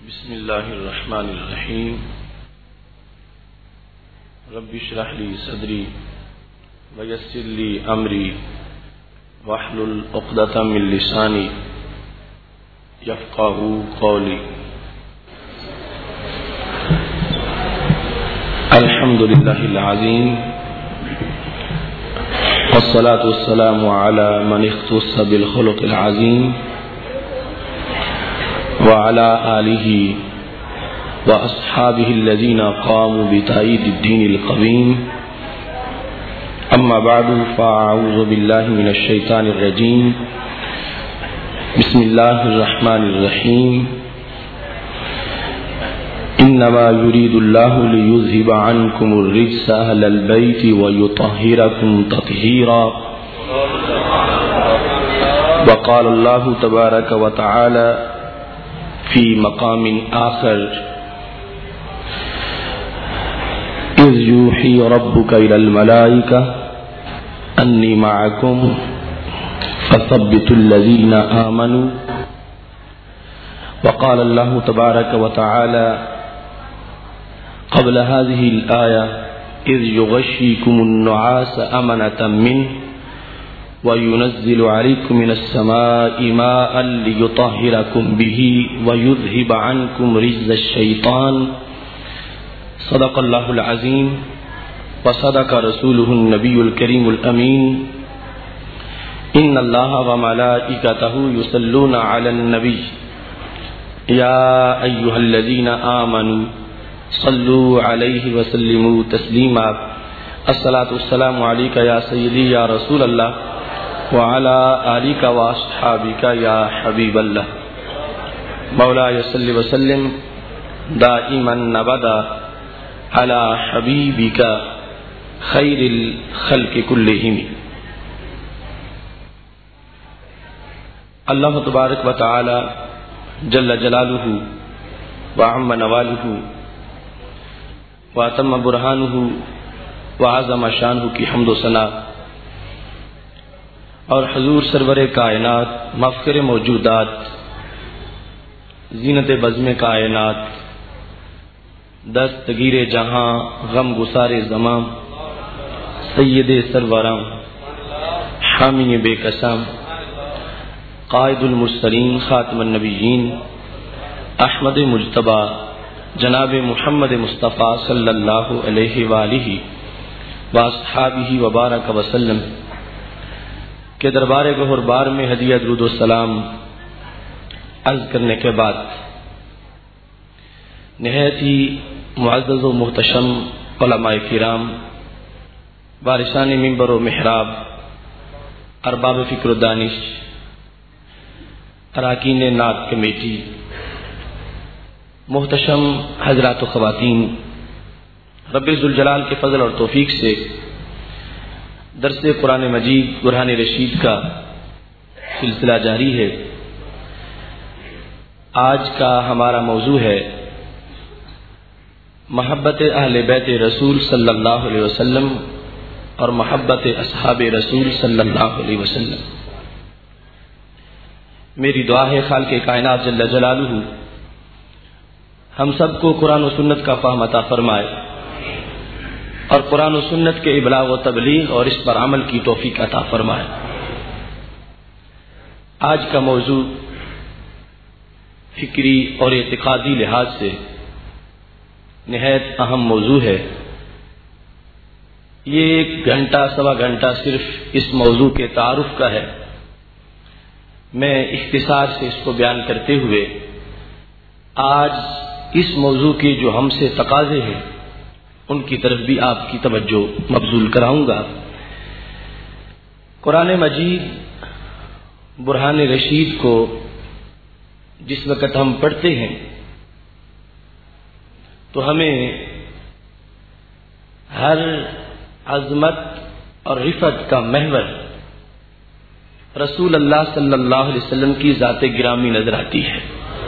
بسم الله الرحمن الرحيم رب اشرح لي صدري ويسر لي أمري واحلل عقدة من لساني يفقهوا قولي. الحمد لله العظيم والصلاة والسلام على من اختص بالخلق العظيم وعلى آله وأصحابه الذين قاموا بتأييد الدين القويم. أما بعد فأعوذ بالله من الشيطان الرجيم. بسم الله الرحمن الرحيم. إنما يريد الله ليذهب عنكم الرجس أهل البيت ويطهركم تطهيرا. وقال الله تبارك وتعالى في مقام آخر إذ يوحي ربك إلى الملائكة أني معكم فثبتوا الذين آمنوا. وقال الله تبارك وتعالى قبل هذه الآية إذ يغشيكم النعاس أمنة منه وينزل عليكم من السماء ماء ليطهركم به ويذهب عنكم رجز الشيطان. صدق الله العظيم وصدق رسوله النبي الكريم الأمين. إن الله وملائكته يصلون على النبي يا أيها الذين آمنوا صلوا عليه وسلموا تسليما. الصلاة والسلام عليك يا سيدي يا رسول الله وعلى آلك وأصحابك يا حبيب الله. مولاي صل وسلم دائما أبدا على حبيبك خير الخلق كلهم. اللہ تبارک و تعالی جل جلالہ وعم نوالہ واتم برہانہ وعظم شانہ کی حمد و ثنا اور حضور سرور کائنات مفخر موجودات زینت بزم کائنات دستگیر جہاں غم گسار زماں سید سرورام حامی بے قسم قائد المرسلین خاتم النبیین احمد مجتبی جناب محمد مصطفیٰ صلی اللہ علیہ وآلہ واصحابہ وبارک وسلم کے دربار گہر بار میں ہدیہ درود و سلام عرض کرنے کے بعد نہایت ہی معزز و محتشم علماء کرام وارثان منبر و محراب ارباب فکر و دانش اراکین نعت کمیٹی محتشم حضرات و خواتین، رب ذوالجلال کے فضل اور توفیق سے درس قرآن مجید برہان رشید کا سلسلہ جاری ہے. آج کا ہمارا موضوع ہے محبت اہل بیت رسول صلی اللہ علیہ وسلم اور محبت اصحاب رسول صلی اللہ علیہ وسلم. میری دعا ہے خالق کائنات جل جلالہ ہم سب کو قرآن و سنت کا فہم عطا فرمائے اور قرآن و سنت کے ابلاغ و تبلیغ اور اس پر عمل کی توفیق عطا فرمائے. آج کا موضوع فکری اور اعتقادی لحاظ سے نہایت اہم موضوع ہے. یہ 1 گھنٹہ سوا گھنٹہ صرف اس موضوع کے تعارف کا ہے. میں اختصار سے اس کو بیان کرتے ہوئے آج اس موضوع کے جو ہم سے تقاضے ہیں ان کی طرف بھی آپ کی توجہ مبذول کراؤں گا. قرآن مجید برہان رشید کو جس وقت ہم پڑھتے ہیں تو ہمیں ہر عظمت اور رفعت کا محور رسول اللہ صلی اللہ علیہ وسلم کی ذات گرامی نظر آتی ہے.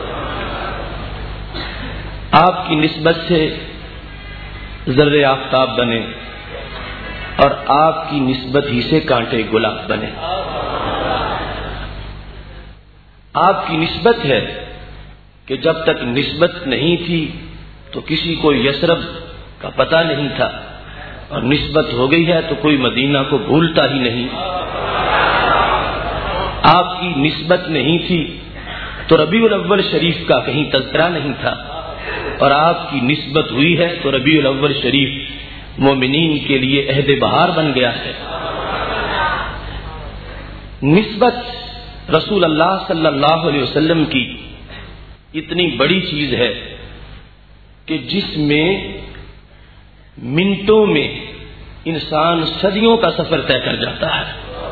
آپ کی نسبت سے ذرے آفتاب بنے اور آپ کی نسبت ہی سے کانٹے گلاب بنے. آپ کی نسبت ہے کہ جب تک نسبت نہیں تھی تو کسی کو یثرب کا پتہ نہیں تھا، اور نسبت ہو گئی ہے تو کوئی مدینہ کو بھولتا ہی نہیں۔ آپ کی نسبت نہیں تھی تو ربیع الاول شریف کا کہیں تذکرہ نہیں تھا، اور آپ کی نسبت ہوئی ہے تو ربیع الاول شریف مومنین کے لیے عہد بہار بن گیا ہے۔ نسبت رسول اللہ صلی اللہ علیہ وسلم کی اتنی بڑی چیز ہے کہ جس میں منٹوں میں انسان صدیوں کا سفر طے کر جاتا ہے۔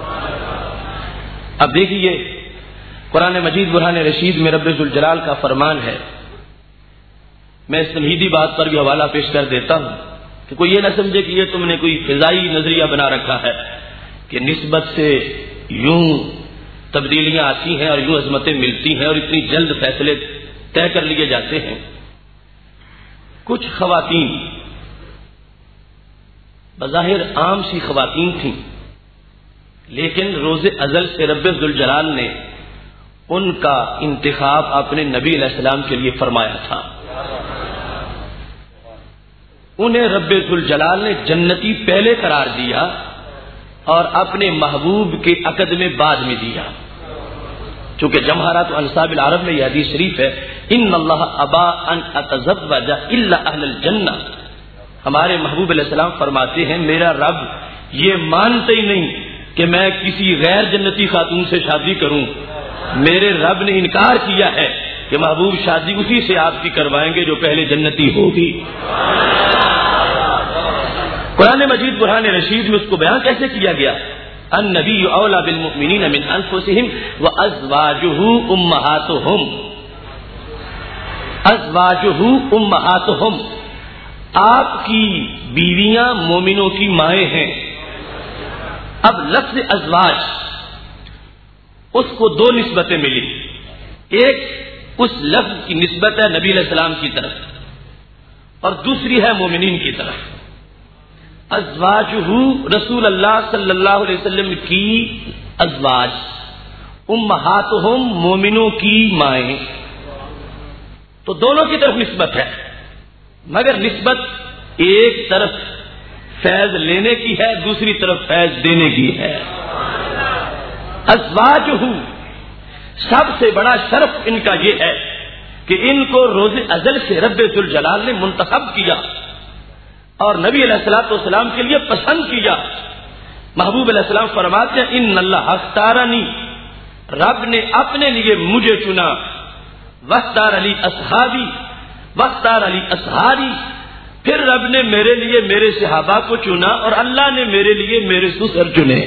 اب دیکھیے قرآن مجید برہان رشید میں رب ذوالجلال کا فرمان ہے، میں اس تمہیدی بات پر بھی حوالہ پیش کر دیتا ہوں کہ کوئی یہ نہ سمجھے کہ یہ تم نے کوئی فضائی نظریہ بنا رکھا ہے کہ نسبت سے یوں تبدیلیاں آتی ہیں اور یوں عظمتیں ملتی ہیں اور اتنی جلد فیصلے طے کر لیے جاتے ہیں۔ کچھ خواتین بظاہر عام سی خواتین تھیں، لیکن روز ازل سے رب ذوالجلال نے ان کا انتخاب اپنے نبی علیہ السلام کے لیے فرمایا تھا۔ انہیں رب ذوالجلال نے جنتی پہلے قرار دیا اور اپنے محبوب کے عقد میں بعد میں دیا، چونکہ جمہرات انصاب العرب میں یہ حدیث شریف ہے، ان اللہ ابا ان اتزوج الا اہل الجنہ۔ ہمارے محبوب علیہ السلام فرماتے ہیں میرا رب یہ مانتے ہی نہیں کہ میں کسی غیر جنتی خاتون سے شادی کروں، میرے رب نے انکار کیا ہے کہ محبوب شادی اسی سے آپ کی کروائیں گے جو پہلے جنتی ہوگی۔ قرآن مجید برہان رشید میں اس کو بیان کیسے کیا گیا؟ النبی اولی بالمؤمنین من انفسہم وازواجہ امہاتہم، ازواجہ امہاتہم، آپ کی بیویاں مومنوں کی مائیں ہیں۔ اب لفظ ازواج اس کو دو نسبتیں ملی، ایک اس لفظ کی نسبت ہے نبی علیہ السلام کی طرف اور دوسری ہے مومنین کی طرف۔ ازواجہ رسول اللہ صلی اللہ علیہ وسلم کی ازواج، امہاتہم مومنوں کی مائیں، تو دونوں کی طرف نسبت ہے، مگر نسبت ایک طرف فیض لینے کی ہے، دوسری طرف فیض دینے کی ہے۔ ازواجہ سب سے بڑا شرف ان کا یہ ہے کہ ان کو روز ازل سے رب ذوالجلال نے منتخب کیا اور نبی علیہ الصلوۃ والسلام کے لیے پسند کیا۔ محبوب علیہ السلام فرماتے ہیں ان اللہ اختارنی، رب نے اپنے لیے مجھے چنا، واختار علی اصحابی واختار علی اصحابی، پھر رب نے میرے لیے میرے صحابہ کو چنا اور اللہ نے میرے لیے میرے سسر چنے۔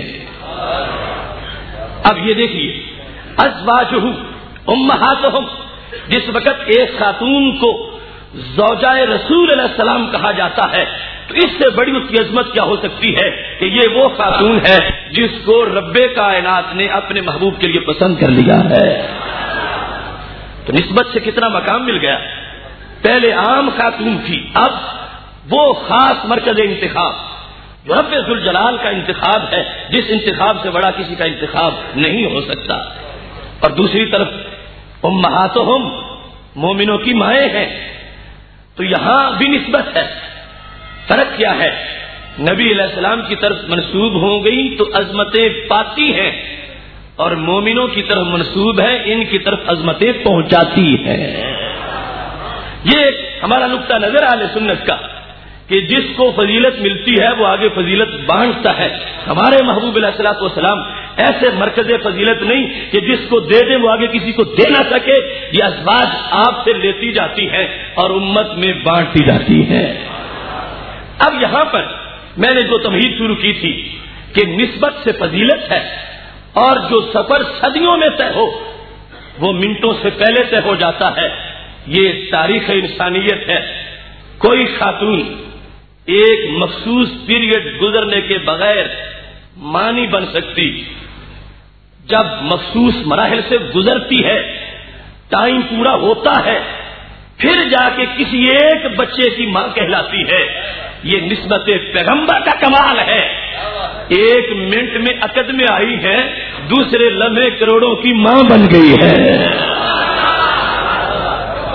اب یہ دیکھیے ازواجہ امہاتہم، جس وقت ایک خاتون کو زوجہ رسول علیہ السلام کہا جاتا ہے تو اس سے بڑی اس کی عظمت کیا ہو سکتی ہے کہ یہ وہ خاتون ہے جس کو رب کائنات نے اپنے محبوب کے لیے پسند کر لیا ہے۔ تو نسبت سے کتنا مقام مل گیا۔ پہلے عام خاتون تھی، اب وہ خاص مرکز انتخاب جو رب ذوالجلال کا انتخاب ہے، جس انتخاب سے بڑا کسی کا انتخاب نہیں ہو سکتا۔ اور دوسری طرف امہاتہم مومنوں کی مائیں ہیں، تو یہاں بھی نسبت ہے۔ فرق کیا ہے؟ نبی علیہ السلام کی طرف منسوب ہو گئی تو عظمتیں پاتی ہیں، اور مومنوں کی طرف منسوب ہے ان کی طرف عظمتیں پہنچاتی ہیں۔ یہ ہمارا نقطہ نظر اہل سنت کا کہ جس کو فضیلت ملتی ہے وہ آگے فضیلت بانٹتا ہے۔ ہمارے محبوب علیہ الصلوۃ والسلام ایسے مرکز فضیلت نہیں کہ جس کو دے دیں وہ آگے کسی کو دے نہ سکے، یہ ازواج آپ سے لیتی جاتی ہیں اور امت میں بانٹتی جاتی ہیں۔ اب یہاں پر میں نے جو تمہید شروع کی تھی کہ نسبت سے فضیلت ہے، اور جو سفر صدیوں میں طے ہو وہ منٹوں سے پہلے طے ہو جاتا ہے، یہ تاریخ انسانیت ہے۔ کوئی خاتون ایک مخصوص پیریڈ گزرنے کے بغیر ماں نہیں بن سکتی، جب مخصوص مراحل سے گزرتی ہے، ٹائم پورا ہوتا ہے، پھر جا کے کسی ایک بچے کی ماں کہلاتی ہے۔ یہ نسبت پیغمبر کا کمال ہے۔ ایک منٹ میں عقد میں آئی ہے، دوسرے لمحے کروڑوں کی ماں بن گئی ہے۔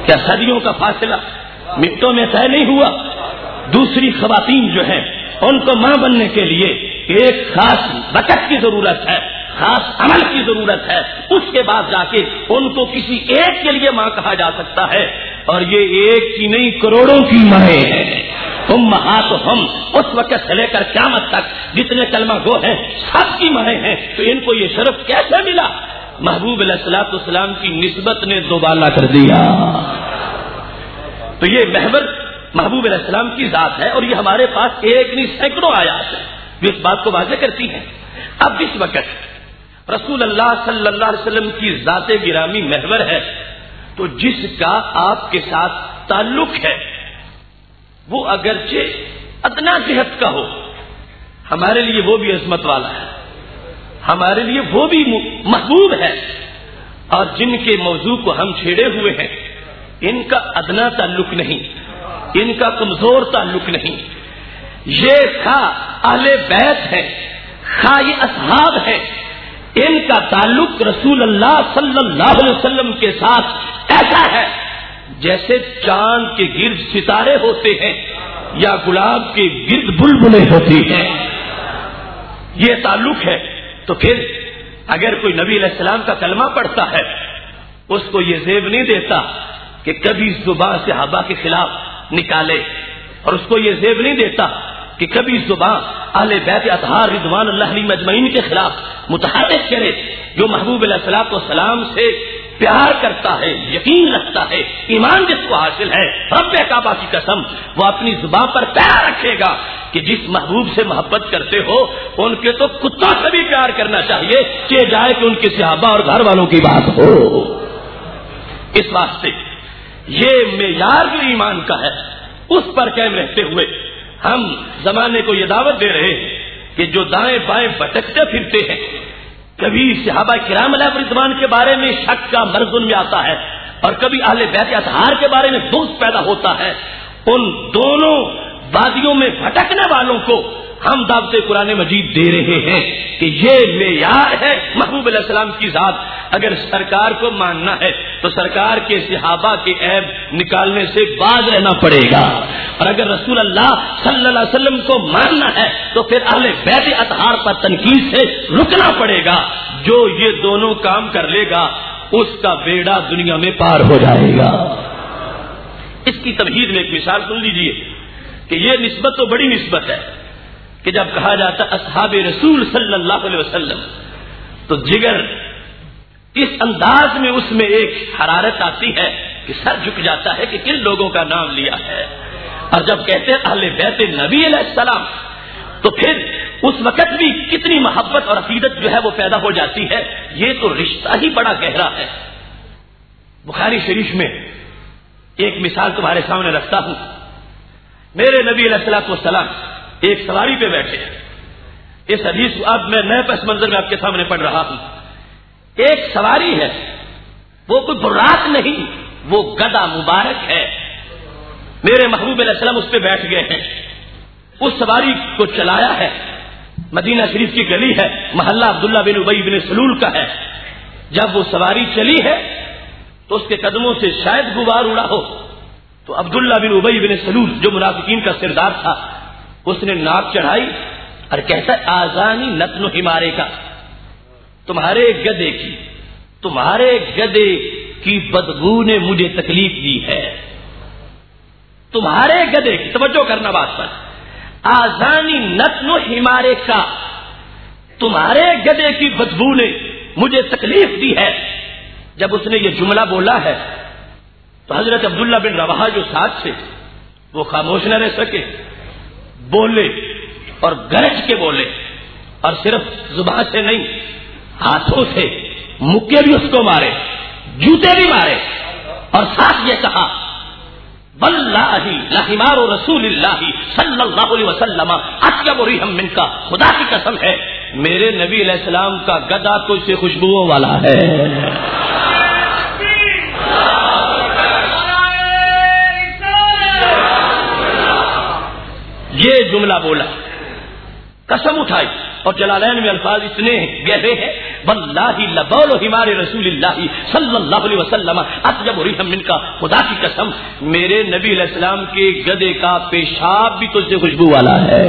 کیا صدیوں کا فاصلہ منٹوں میں طے نہیں ہوا؟ دوسری خواتین جو ہیں ان کو ماں بننے کے لیے ایک خاص وقت کی ضرورت ہے، خاص عمل کی ضرورت ہے، اس کے بعد جا کے ان کو کسی ایک کے لیے ماں کہا جا سکتا ہے، اور یہ ایک کی نہیں کروڑوں کی مائیں ہیں۔ امہاتہم اس وقت سے لے کر قیامت تک جتنے کلمہ گو ہیں سب کی مائیں ہیں، تو ان کو یہ شرف کیسے ملا؟ محبوب علیہ الصلوۃ والسلام کی نسبت نے دوبالا کر دیا۔ تو یہ محور محبوب علیہ السلام کی ذات ہے، اور یہ ہمارے پاس ایک نہیں سینکڑوں آیات ہیں جو اس بات کو واضح کرتی ہیں۔ اب اس وقت رسول اللہ صلی اللہ علیہ وسلم کی ذات گرامی محور ہے، تو جس کا آپ کے ساتھ تعلق ہے وہ اگرچہ ادنا جہت کا ہو، ہمارے لیے وہ بھی عظمت والا ہے، ہمارے لیے وہ بھی محبوب ہے، اور جن کے موضوع کو ہم چھیڑے ہوئے ہیں ان کا ادنا تعلق نہیں، ان کا کمزور تعلق نہیں، یہ خواہ اہل بیت ہے خواہ یہ اصحاب ہے، ان کا تعلق رسول اللہ صلی اللہ علیہ وسلم کے ساتھ ایسا ہے جیسے چاند کے گرد ستارے ہوتے ہیں یا گلاب کے گرد بلبلیں ہوتی ہیں، یہ تعلق ہے۔ تو پھر اگر کوئی نبی علیہ السلام کا کلمہ پڑھتا ہے اس کو یہ زیب نہیں دیتا کہ کبھی زبان صحابہ کے خلاف نکالے، اور اس کو یہ زیب نہیں دیتا کہ کبھی زبان اہل بیت اطہار رضوان اللہ علیہم اجمعین کے خلاف متحرک کرے۔ جو محبوب علیہ الصلوۃ والسلام سے پیار کرتا ہے، یقین رکھتا ہے، ایمان جس کو حاصل ہے، رب کعبہ کی قسم وہ اپنی زبان پر پیار رکھے گا کہ جس محبوب سے محبت کرتے ہو ان کے تو کتوں سے بھی پیار کرنا چاہیے، چاہے جائے کہ ان کے صحابہ اور گھر والوں کی بات ہو۔ اس واسطے یہ معیار جو ایمان کا ہے اس پر قائم رہتے ہوئے ہم زمانے کو یہ دعوت دے رہے ہیں کہ جو دائیں بائیں بھٹکتے پھرتے ہیں، کبھی صحابہ کرام علیہ رضوان کے بارے میں شک کا مرض ان میں آتا ہے اور کبھی اہل بیت اطہار کے بارے میں بغض پیدا ہوتا ہے، ان دونوں وادیوں میں بھٹکنے والوں کو ہم دعوت قرآن مجید دے رہے ہیں کہ یہ معیار ہے محبوب علیہ السلام کی ذات۔ اگر سرکار کو ماننا ہے تو سرکار کے صحابہ کے عیب نکالنے سے باز رہنا پڑے گا، اور اگر رسول اللہ صلی اللہ علیہ وسلم کو ماننا ہے تو پھر اہل بیت اطہار پر تنقید سے رکنا پڑے گا۔ جو یہ دونوں کام کر لے گا اس کا بیڑا دنیا میں پار ہو جائے گا۔ اس کی تمہید میں ایک مثال سن لیجئے کہ یہ نسبت تو بڑی نسبت ہے کہ جب کہا جاتا اصحاب رسول صلی اللہ علیہ وسلم تو جگر اس انداز میں اس میں ایک حرارت آتی ہے کہ سر جھک جاتا ہے کہ کن لوگوں کا نام لیا ہے، اور جب کہتے ہیں اہل بیت نبی علیہ السلام تو پھر اس وقت بھی کتنی محبت اور عقیدت جو ہے وہ پیدا ہو جاتی ہے۔ یہ تو رشتہ ہی بڑا گہرا ہے۔ بخاری شریف میں ایک مثال تمہارے سامنے رکھتا ہوں۔ میرے نبی علیہ الصلوۃ والسلام ایک سواری پہ بیٹھے ہیں۔ اس حدیث کو اب میں نئے پس منظر میں آپ کے سامنے پڑھ رہا ہوں۔ ایک سواری ہے، وہ کوئی براق نہیں، وہ گدا مبارک ہے۔ میرے محبوب علیہ السلام اس پہ بیٹھ گئے ہیں، اس سواری کو چلایا ہے۔ مدینہ شریف کی گلی ہے، محلہ عبداللہ بن ابی بن سلول کا ہے۔ جب وہ سواری چلی ہے تو اس کے قدموں سے شاید غبار اڑا ہو، تو عبداللہ بن ابی بن سلول جو منافقین کا سردار تھا اس نے ناک چڑھائی اور کہتا ہے آذانی نتن ہمارے کا، تمہارے گدے کی بدبو نے مجھے تکلیف دی ہے، تمہارے گدے کی، توجہ کرنا بات پر، آذانی نتن ہمارے کا، تمہارے گدے کی بدبو نے مجھے تکلیف دی ہے۔ جب اس نے یہ جملہ بولا ہے تو حضرت عبداللہ بن رواحہ جو ساتھ تھے وہ خاموش نہ رہ سکے، بولے اور گرج کے بولے، اور صرف زبان سے نہیں ہاتھوں سے مکے بھی اس کو مارے، جوتے بھی مارے، اور ساتھ یہ کہا واللہ لحمار رسول اللہ صلی اللہ علیہ وسلم اطیب ریحا منک، خدا کی قسم ہے میرے نبی علیہ السلام کا گدا تو سے خوشبوؤں والا ہے۔ یہ جملہ بولا، قسم اٹھائی، اور جلالین میں الفاظ اتنے گہرے ہیں واللہ لبول حمار رسول اللہ صلی اللہ علیہ وسلم اطیب ریحا منک، خدا کی قسم میرے نبی علیہ السلام کے گدھے کا پیشاب بھی تجھ سے خوشبو والا ہے۔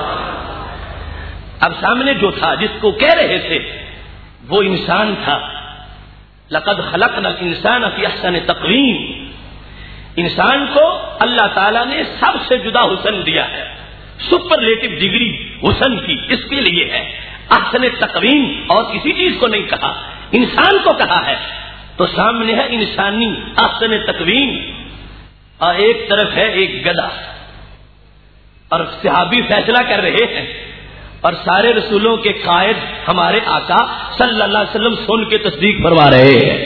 اب سامنے جو تھا جس کو کہہ رہے تھے وہ انسان تھا۔ لقد خلقنا الانسان فی احسن تقویم، انسان کو اللہ تعالیٰ نے سب سے جدا حسن دیا ہے، سپرلیٹو ڈگری حسن کی اس کے لیے ہے، احسن تقویم، اور کسی چیز کو نہیں کہا، انسان کو کہا ہے۔ تو سامنے ہے انسانی احسن تقویم اور ایک طرف ہے ایک گدھا، اور صحابی فیصلہ کر رہے ہیں اور سارے رسولوں کے قائد ہمارے آقا صلی اللہ علیہ وسلم سن کے تصدیق فرما رہے ہیں۔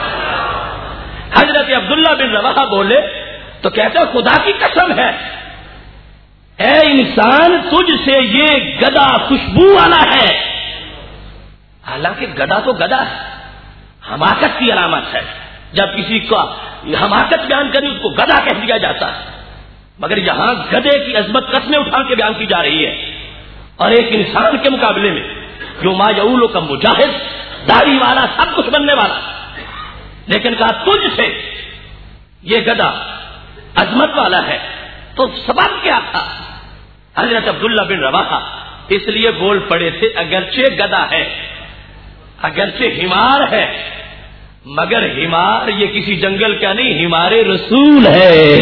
حضرت عبداللہ بن رواحہ بولے تو کہتے ہیں خدا کی قسم ہے اے انسان تجھ سے یہ گدھا خوشبو والا ہے۔ حالانکہ گدھا تو گدھا ہے، حماقت کی علامت ہے، جب کسی کو حماقت بیان کری اس کو گدھا کہہ دیا جاتا ہے، مگر یہاں گدھے کی عظمت قسمیں اٹھا کے بیان کی جا رہی ہے، اور ایک انسان کے مقابلے میں جو ما یعولو کا مجاہد، داڑھی والا، سب کچھ بننے والا، لیکن کہا تجھ سے یہ گدھا عظمت والا ہے۔ تو سبب کیا تھا؟ حضرت عبداللہ بن رواحہ اس لیے بول پڑے تھے اگرچہ گدھا ہے، اگرچہ حمار ہے، مگر حمار یہ کسی جنگل کا نہیں، ہمارے رسول ہے،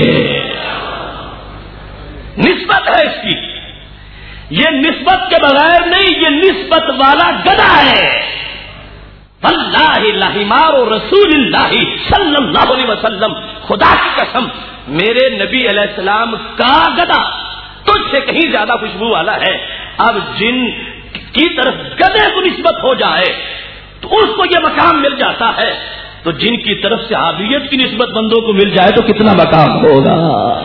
نسبت ہے اس کی، یہ نسبت کے بغیر نہیں، یہ نسبت والا گدھا ہے۔ واللہ لحمار رسول اللہ صلی اللہ علیہ وسلم، خدا کی قسم میرے نبی علیہ السلام کا گدھا تجھ سے کہیں زیادہ خوشبو والا ہے۔ اب جن کی طرف گدھے کو نسبت ہو جائے تو اس کو یہ مقام مل جاتا ہے، تو جن کی طرف صحابیت کی نسبت بندوں کو مل جائے تو کتنا مقام ہوگا۔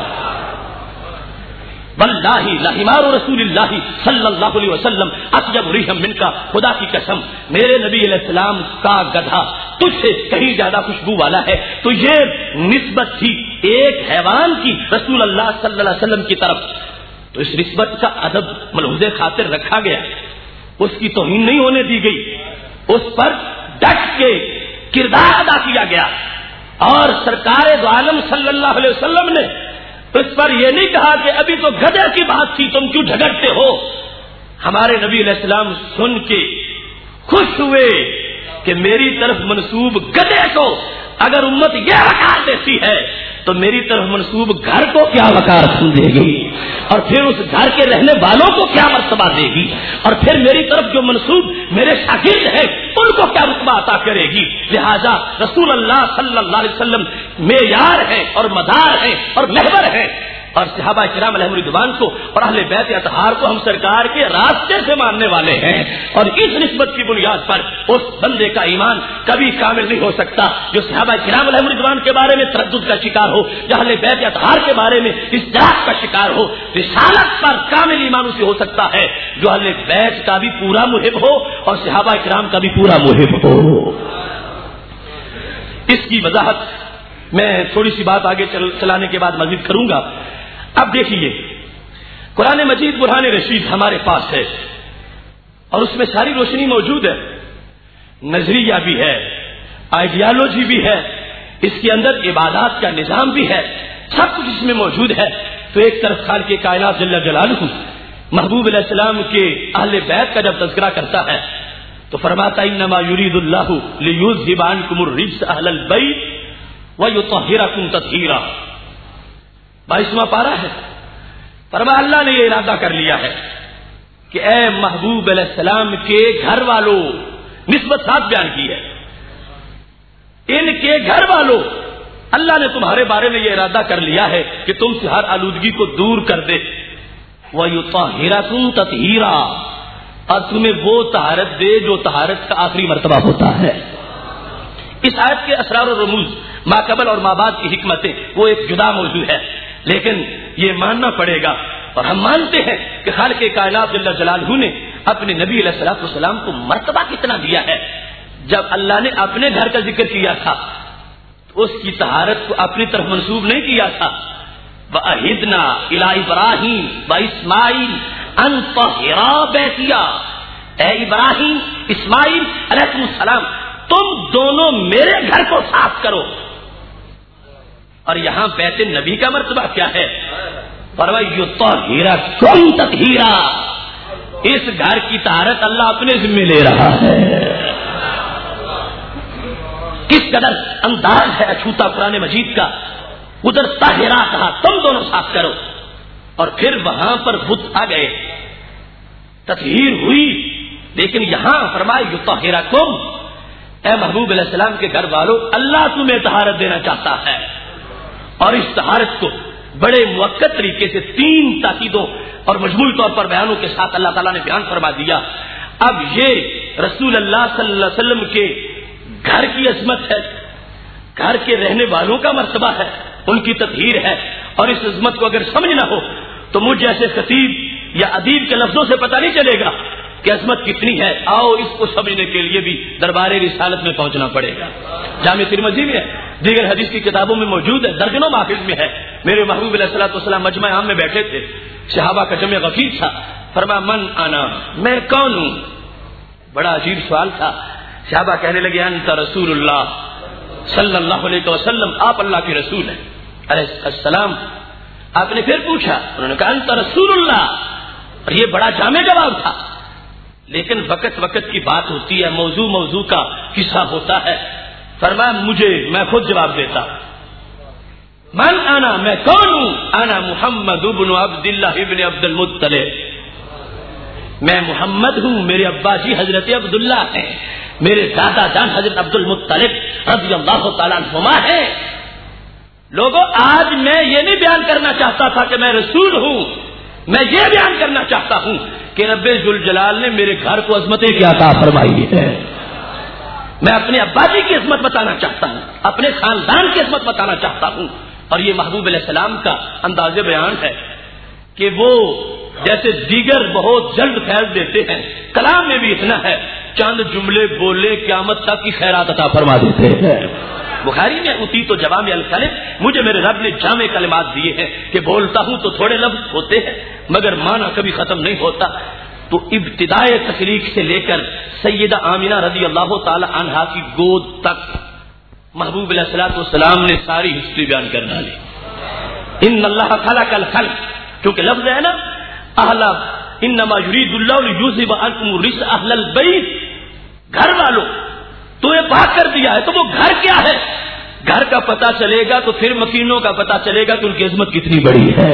واللہ لحمار رسول اللہ صلی اللہ علیہ وسلم اطیب ریحا منک، خدا کی قسم میرے نبی علیہ السلام کا گدھا تجھ سے کہیں زیادہ خوشبو والا ہے۔ تو یہ نسبت تھی ایک حیوان کی رسول اللہ صلی اللہ علیہ وسلم کی طرف، تو اس نسبت کا ادب ملحوظ خاطر رکھا گیا، اس کی توہین نہیں ہونے دی گئی، اس پر ڈٹ کے کردار ادا کیا گیا، اور سرکار دو عالم صلی اللہ علیہ وسلم نے اس پر یہ نہیں کہا کہ ابھی تو گدھے کی بات تھی تم کیوں جھگڑتے ہو۔ ہمارے نبی علیہ السلام سن کے خوش ہوئے کہ میری طرف منسوب گدھے کو اگر امت یہ وقار دیتی ہے تو میری طرف منسوب گھر کو کیا وقار دے گی، اور پھر اس گھر کے رہنے والوں کو کیا مرتبہ دے گی، اور پھر میری طرف جو منسوب میرے شاگرد ہیں ان کو کیا رتبہ عطا کرے گی۔ لہذا رسول اللہ صلی اللہ علیہ وسلم معیار ہیں اور مدار ہیں اور محور ہیں، اور صحابہ کرام علیہم رضوان کو اور اہل بیت اطہار کو ہم سرکار کے راستے سے ماننے والے ہیں، اور اس نسبت کی بنیاد پر اس بندے کا ایمان کبھی کامل نہیں ہو سکتا جو صحابہ کرام علیہم رضوان کے بارے میں تردد کا شکار ہو، یا اہل بیت اطہار کے بارے میں اضطراب کا شکار ہو۔ رسالت پر کامل ایمان اسے ہو سکتا ہے جو اہل بیت کا بھی پورا محب ہو اور صحابہ کرام کا بھی پورا محب ہو۔ اس کی وضاحت میں تھوڑی سی بات آگے چلانے کے بعد مزید کروں گا۔ اب دیکھیے قرآن مجید برہان رشید ہمارے پاس ہے، اور اس میں ساری روشنی موجود ہے، نظریہ بھی ہے، آئیڈیالوجی بھی ہے، اس کے اندر عبادات کا نظام بھی ہے، سب کچھ اس میں موجود ہے۔ تو ایک طرف خالق کائنات جل جلالہ محبوب علیہ السلام کے اہل بیت کا جب تذکرہ کرتا ہے تو فرماتا انما یرید اللہ لیذھب عنکم الرجس اہل البیت ویطہرکم تطہیرا، 22واں پارہ ہے۔ فرمایا اللہ نے یہ ارادہ کر لیا ہے کہ اے محبوب علیہ السلام کے گھر والوں، نسبت ساتھ بیان کی ہے، ان کے گھر والوں، اللہ نے تمہارے بارے میں یہ ارادہ کر لیا ہے کہ تم سے ہر آلودگی کو دور کر دے، وَيُطَهِّرَكُمْ تَطْهِيرًا، اور تمہیں وہ طہارت دے جو طہارت کا آخری مرتبہ ہوتا ہے۔ اس آیت کے اسرار و رموز، ما قبل اور ما بعد کی حکمتیں، وہ ایک جدا موضوع ہے، لیکن یہ ماننا پڑے گا، اور ہم مانتے ہیں کہ خالق کائنات جل جلالہ نے اپنے نبی علیہ الصلوۃ والسلام کو مرتبہ کتنا دیا ہے۔ جب اللہ نے اپنے گھر کا ذکر کیا تھا تو اس کی طہارت کو اپنی طرف منسوب نہیں کیا تھا، وَأَهِدْنَا إِلَىٰ إِبْرَاهِيمَ وَإِسْمَاعِيلَ أَن طَهِّرَا بَيْتِيَ، اے ابراہیم اسماعیل علیہ السلام تم دونوں میرے گھر کو صاف کرو. اور یہاں بیت نبی کا مرتبہ کیا ہے؟ فرمایا یطہرکم تطہیرا، اس گھر کی طہارت اللہ اپنے ذمہ لے رہا ہے. کس قدر انداز ہے اچھوتا قرآن مجید کا. ادھر طاہرہ کہا تم دونوں صاف کرو، اور پھر وہاں پر بت آ گئے، تطہیر ہوئی. لیکن یہاں فرمایا یطہرکم، اے محبوب علیہ السلام کے گھر والوں اللہ تمہیں طہارت دینا چاہتا ہے. اور اس طہارت کو بڑے موقت طریقے سے 3 تاکیدوں اور مجموعی طور پر بیانوں کے ساتھ اللہ تعالیٰ نے بیان فرما دیا. اب یہ رسول اللہ صلی اللہ علیہ وسلم کے گھر کی عظمت ہے، گھر کے رہنے والوں کا مرتبہ ہے، ان کی تطہیر ہے. اور اس عظمت کو اگر سمجھنا ہو تو مجھ جیسے خطیب یا ادیب کے لفظوں سے پتہ نہیں چلے گا کہ عظمت کتنی ہے. آؤ اس کو سمجھنے کے لیے بھی دربار رسالت میں پہنچنا پڑے گا. جامع ترمذی میں ہے، دیگر حدیث کی کتابوں میں موجود ہے، درجنوں محافظ میں ہے. میرے محبوب علیہ الصلوۃ والسلام مجمع عام میں بیٹھے تھے، صحابہ کا جمع غفیر تھا. فرمایا من انا، میں کون ہوں؟ بڑا عجیب سوال تھا. صحابہ کہنے لگے انت رسول اللہ صلی اللہ علیہ وسلم، آپ اللہ کے رسول ہیں علیہ السلام. آپ نے پھر پوچھا، انہوں نے کہا انت رسول اللہ. اور یہ بڑا جامع جواب تھا. لیکن وقت وقت کی بات ہوتی ہے، موضوع کا قصہ ہوتا ہے. فرمایا میں خود جواب دیتا. من انا، میں کون ہوں؟ انا محمد ابن عبداللہ ابن عبد المطلب، میں محمد ہوں، میرے ابا جی حضرت عبداللہ ہیں، میرے دادا جان حضرت عبد المطلب رضی اللہ تعالیٰ عنہما ہے. لوگوں آج میں یہ نہیں بیان کرنا چاہتا تھا کہ میں رسول ہوں، میں یہ بیان کرنا چاہتا ہوں کہ رب ذوالجلال نے میرے گھر کو عظمتیں کیا عطا فرمائی ہے. میں اپنے ابا جی کی عظمت بتانا چاہتا ہوں، اپنے خاندان کی عظمت بتانا چاہتا ہوں. اور یہ محبوب علیہ السلام کا انداز بیان ہے کہ وہ جیسے دیگر بہت جلد پھیل دیتے ہیں، کلام میں بھی اتنا ہے، چند جملے بولے قیامت تک کی خیرات عطا فرما دیتے ہیں. بخاری میں اتی تو جوامع الکلم، مجھے میرے رب نے جامع کلمات دیے ہیں کہ بولتا ہوں تو تھوڑے لفظ ہوتے ہیں مگر معنی کبھی ختم نہیں ہوتا. تو ابتدائے تخلیق سے لے کر سیدہ آمینہ رضی اللہ تعالی عنہا کی گود تک محبوب علیہ الصلوۃ والسلام نے ساری ہسٹری بیان کر ڈالی. ان اللہ خلق الخلق، کیونکہ لفظ ہے نا اہلا انما یرید اللہ لیذھب عنکم الرجس اہل البیت، گھر والوں تو یہ پاک کر دیا ہے. تو وہ گھر کیا ہے؟ گھر کا پتہ چلے گا تو پھر مکینوں کا پتہ چلے گا کہ ان کی عظمت کتنی بڑی ہے.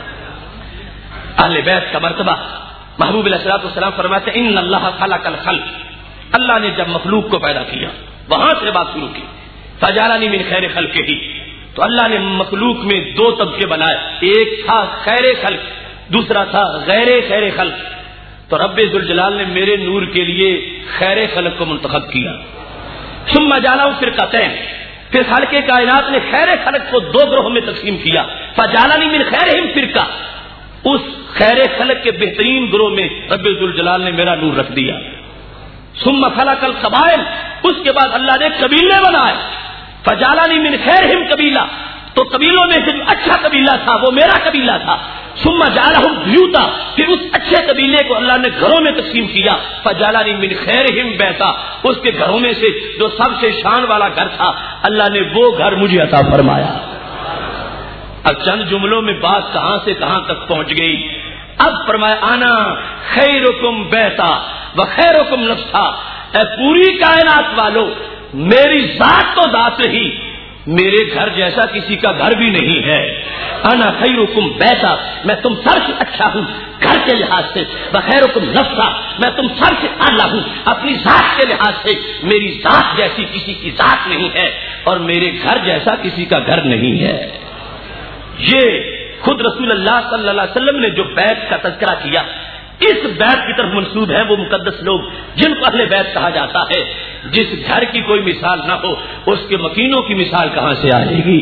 اہل بیت کا مرتبہ محبوب علیہ الصلوۃ والسلام فرماتے ہیں ان اللہ خلق الخلق، اللہ نے جب مخلوق کو پیدا کیا وہاں سے بات شروع کی، فجعلنی من خیر خلقہ، تو اللہ نے مخلوق میں 2 طبقے بنائے، ایک تھا خیر خلق، دوسرا تھا غیر خیر خلق. تو رب ذوالجلال نے میرے نور کے لیے خیر خلق کو منتخب کیا. ثم جعلہ فرقتین، پھر خالق کائنات نے خیر خلق کو 2 گروہوں میں تقسیم کیا. فجعلنی من خیرہم فرقہ، اس خیر خلق کے بہترین گروہ میں رب ذوالجلال نے میرا نور رکھ دیا. ثم خلق القبائل، اس کے بعد اللہ نے قبیلے بنائے. فجعلنی من خیرہم قبیلہ، تو قبیلوں میں سے جو اچھا قبیلہ تھا وہ میرا قبیلہ تھا. ثم جعلہم بیوتا، پھر اس اچھے قبیلے کو اللہ نے گھروں میں تقسیم کیا. فجعلنی من خیرہم بیتا، اس کے گھروں میں سے جو سب سے شان والا گھر تھا اللہ نے وہ گھر مجھے عطا فرمایا. اب چند جملوں میں بات کہاں سے کہاں تک پہنچ گئی. اب فرمایا انا خیرکم بیتا و خیرکم نفسا، اے پوری کائنات والو میری ذات تو ذات ہی، میرے گھر جیسا کسی کا گھر بھی نہیں ہے. انا خیرکم بیتا، میں تم سب سے اچھا ہوں گھر کے لحاظ سے. وخیرکم نفسا، میں تم سب سے اعلیٰ ہوں اپنی ذات کے لحاظ سے. میری ذات جیسی کسی کی ذات نہیں ہے اور میرے گھر جیسا کسی کا گھر نہیں ہے. یہ خود رسول اللہ صلی اللہ علیہ وسلم نے جو بیت کا تذکرہ کیا، اس بیت کی طرف منسوب ہے وہ مقدس لوگ جن کو اہل بیت کہا جاتا ہے. جس گھر کی کوئی مثال نہ ہو اس کے مکینوں کی مثال کہاں سے آئے گی.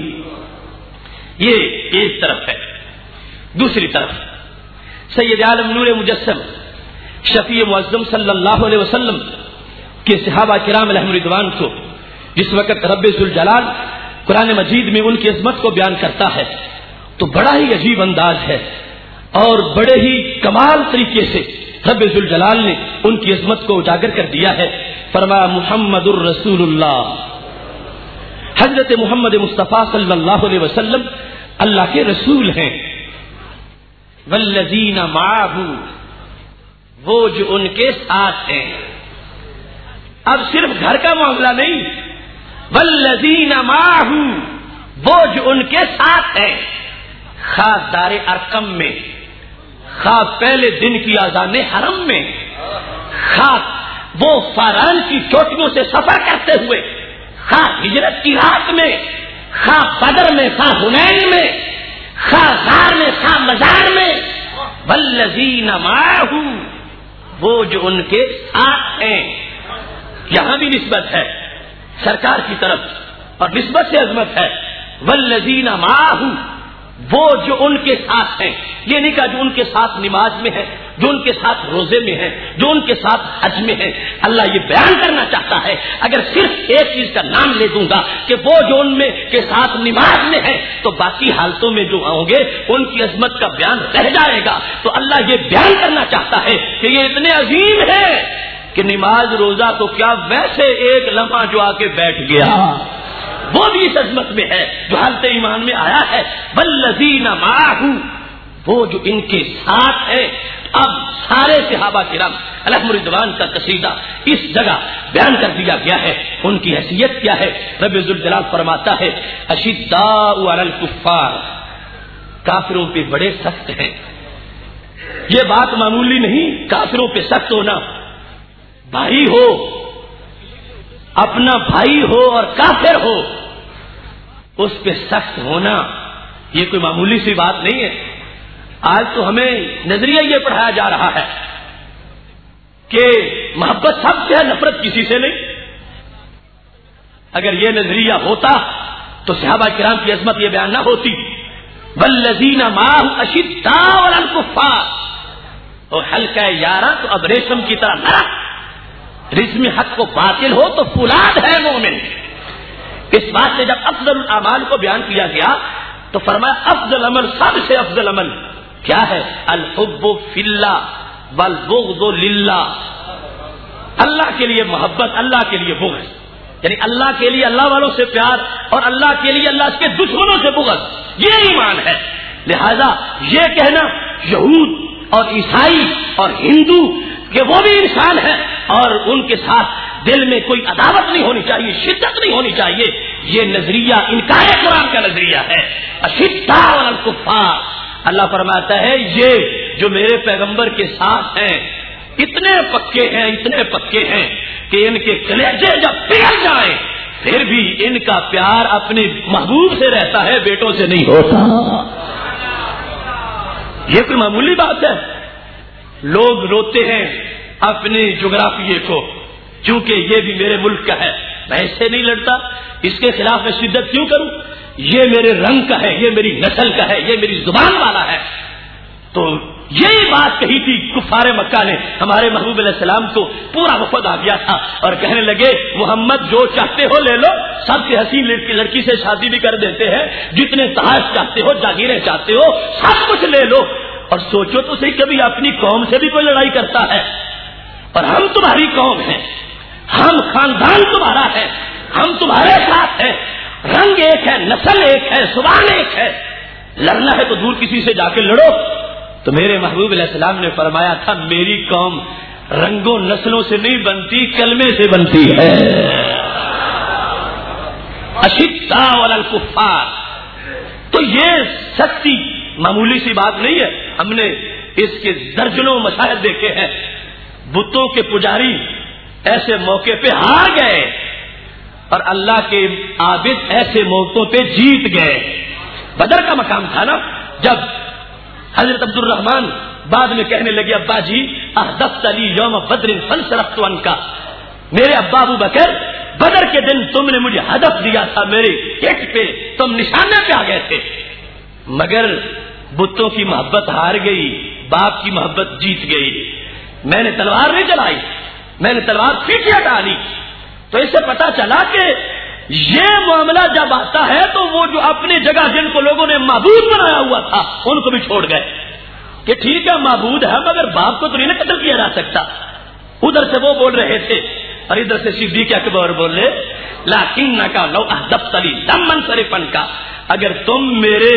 یہ ایک طرف ہے. دوسری طرف سید عالم نور مجسم شفیع معظم صلی اللہ علیہ وسلم کے صحابہ کرام علیہم رضوان کو جس وقت رب ذوالجلال قرآن مجید میں ان کی عظمت کو بیان کرتا ہے تو بڑا ہی عجیب انداز ہے اور بڑے ہی کمال طریقے سے رب ذوالجلال نے ان کی عظمت کو اجاگر کر دیا ہے. فرمایا محمد الرسول اللہ، حضرت محمد مصطفیٰ صلی اللہ علیہ وسلم اللہ کے رسول ہیں. والذین معہ، وہ جو ان کے ساتھ ہیں. اب صرف گھر کا معاملہ نہیں، والذین معہ، وہ جو ان کے ساتھ ہیں، خاص دار ارقم میں، خاص پہلے دن کی آذان حرم میں، خاص وہ فاران کی چوٹیوں سے سفر کرتے ہوئے، خاص ہجرت کی رات میں، خاص بدر میں، خاص حنین میں، خاص غار میں، خاص مزار میں. والذین معہ، وہ جو ان کے ساتھ ہیں. یہاں بھی نسبت ہے سرکار کی طرف اور نسبت سے عظمت ہے. والذین معہ، وہ جو ان کے ساتھ ہیں. یہ نہیں کہا جو ان کے ساتھ نماز میں ہے، جو ان کے ساتھ روزے میں ہے، جو ان کے ساتھ حج میں ہے. اللہ یہ بیان کرنا چاہتا ہے، اگر صرف ایک چیز کا نام لے دوں گا کہ وہ جو ان میں کے ساتھ نماز میں ہے، تو باقی حالتوں میں جو ہوں گے ان کی عظمت کا بیان رہ جائے گا. تو اللہ یہ بیان کرنا چاہتا ہے کہ یہ اتنے عظیم ہے کہ نماز روزہ تو کیا، ویسے ایک لمحہ جو آ کے بیٹھ گیا وہ بھی اس عظمت میں ہے جو حالت ایمان میں آیا ہے. والذین معہ، وہ جو ان کے ساتھ ہے. اب سارے صحابہ کرام علیہم رضوان کا قصیدہ اس جگہ بیان کر دیا گیا ہے. ان کی حیثیت کیا ہے؟ رب ذوالجلال فرماتا ہے اشداء علی الکفار، کافروں پہ بڑے سخت ہیں. یہ بات معمولی نہیں، کافروں پہ سخت ہونا. بھائی ہو، اپنا بھائی ہو اور کافر ہو، اس پہ سخت ہونا یہ کوئی معمولی سی بات نہیں ہے. آج تو ہمیں نظریہ یہ پڑھایا جا رہا ہے کہ محبت سب سے ہے، نفرت کسی سے نہیں. اگر یہ نظریہ ہوتا تو صحابہ کرام کی عظمت یہ بیان نہ ہوتی. والذین معہ اشداء علی الکفار، اور حلقہ یارہ تو اب ریشم کی طرح نرم، رزم حق کو باطل ہو تو فولاد ہے مومن. اس بات سے جب افضل الاعمال کو بیان کیا گیا تو فرمایا افضل عمل، سب سے افضل عمل کیا ہے؟ الحب فی اللہ والبغض للہ. اللہ کے لیے محبت، اللہ کے لیے بغض. یعنی اللہ کے لیے اللہ والوں سے پیار اور اللہ کے لیے اللہ کے دشمنوں سے بغض. یہ ایمان ہے. لہذا یہ کہنا یہود اور عیسائی اور ہندو کہ وہ بھی انسان ہے اور ان کے ساتھ دل میں کوئی عداوت نہیں ہونی چاہیے، شدت نہیں ہونی چاہیے، یہ نظریہ انکار قرآن کا نظریہ ہے. اشداء علی الکفار، اللہ فرماتا ہے یہ جو میرے پیغمبر کے ساتھ ہیں اتنے پکے ہیں، اتنے پکے ہیں کہ ان کے کلیجے جب پگھل جائیں پھر بھی ان کا پیار اپنے محبوب سے رہتا ہے، بیٹوں سے نہیں ہوتا. یہ کوئی معمولی بات ہے. لوگ روتے ہیں اپنے جغرافیے کو، چونکہ یہ بھی میرے ملک کا ہے، میں اس سے نہیں لڑتا، اس کے خلاف میں شدت کیوں کروں؟ یہ میرے رنگ کا ہے، یہ میری نسل کا ہے، یہ میری زبان والا ہے. تو یہی بات کہی تھی کفار مکہ نے. ہمارے محبوب علیہ السلام کو پورا وفد آ گیا تھا اور کہنے لگے محمد جو چاہتے ہو لے لو، سب سے حسین لڑکی سے شادی بھی کر دیتے ہیں، جتنے تحائف چاہتے ہو، جاگیریں چاہتے ہو، سب کچھ لے لو. اور سوچو تو صحیح، کبھی اپنی قوم سے بھی کوئی لڑائی کرتا ہے؟ اور ہم تمہاری قوم ہیں، ہم خاندان تمہارا ہے، ہم تمہارے ساتھ ہیں، رنگ ایک ہے، نسل ایک ہے، زبان ایک ہے. لڑنا ہے تو دور کسی سے جا کے لڑو. تو میرے محبوب علیہ السلام نے فرمایا تھا میری قوم رنگوں نسلوں سے نہیں بنتی، کلمے سے بنتی ہے. اشداء علی الکفار. تو یہ سختی معمولی سی بات نہیں ہے. ہم نے اس کے درجنوں مشاہد دیکھے ہیں. بتوں کے پجاری ایسے موقع پہ ہار گئے اور اللہ کے عابد ایسے موقعوں پہ جیت گئے. بدر کا مقام تھا نا، جب حضرت عبد الرحمن بعد میں کہنے لگے ابا جی احدثت لی یوم بدر فانصرفت عنک، میرے ابا ابو بکر بدر کے دن تم نے مجھے ہدف دیا تھا، میرے پیٹ پہ تم نشانے پہ آ گئے تھے، مگر بتوں کی محبت ہار گئی، باپ کی محبت جیت گئی. میں نے تلوار نہیں چلائی، میں نے تلوار پیچھے ڈالی. تو اس سے پتا چلا کہ یہ معاملہ جب آتا ہے تو وہ جو اپنی جگہ جن کو لوگوں نے معبود بنایا ہوا تھا ان کو بھی چھوڑ گئے، کہ ٹھیک ہے معبود ہے مگر باپ کو تو نہیں قتل کیا جا سکتا. ادھر سے وہ بول رہے تھے اور ادھر سے صدیق اکبر بولے لکنک لو احدثت لی دما صرفا کا، اگر تم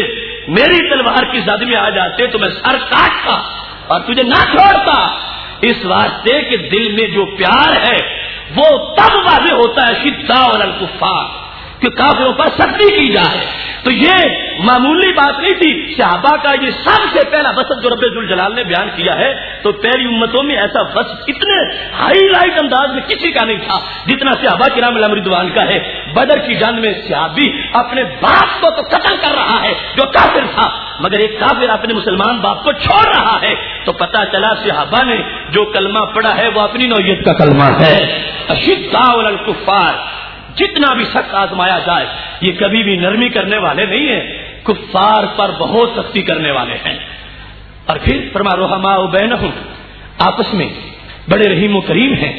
میری تلوار کی زد میں آ جاتے تو میں سر کاٹتا اور تجھے نہ چھوڑتا. اس واسطے کہ دل میں جو پیار ہے وہ تب واضح ہوتا ہے شداء علی الکفار کہ کافروں پر سختی کی جائے. تو یہ معمولی بات نہیں تھی. صحابہ کا یہ سب سے پہلا وصف جو رب ذوالجلال نے بیان کیا ہے تو پہلی امتوں میں ایسا وصف اتنے ہائی لائٹ انداز میں کسی کا نہیں تھا جتنا صحابہ کرام علیہم رضوان کا ہے. بدر کی جنگ میں صحابی اپنے باپ کو تو قتل کر رہا ہے جو کافر تھا، مگر ایک کافر اپنے مسلمان باپ کو چھوڑ رہا ہے تو پتا چلا صحابہ نے جو کلمہ پڑھا ہے وہ اپنی نوعیت کا کلمہ ہے. اشداء علی الکفار، جتنا بھی سخت آزمایا جائے یہ کبھی بھی نرمی کرنے والے نہیں ہیں، کفار پر بہت سختی کرنے والے ہیں. اور پھر فرما رحماء بینہم، آپس میں بڑے رحیم و کریم ہیں.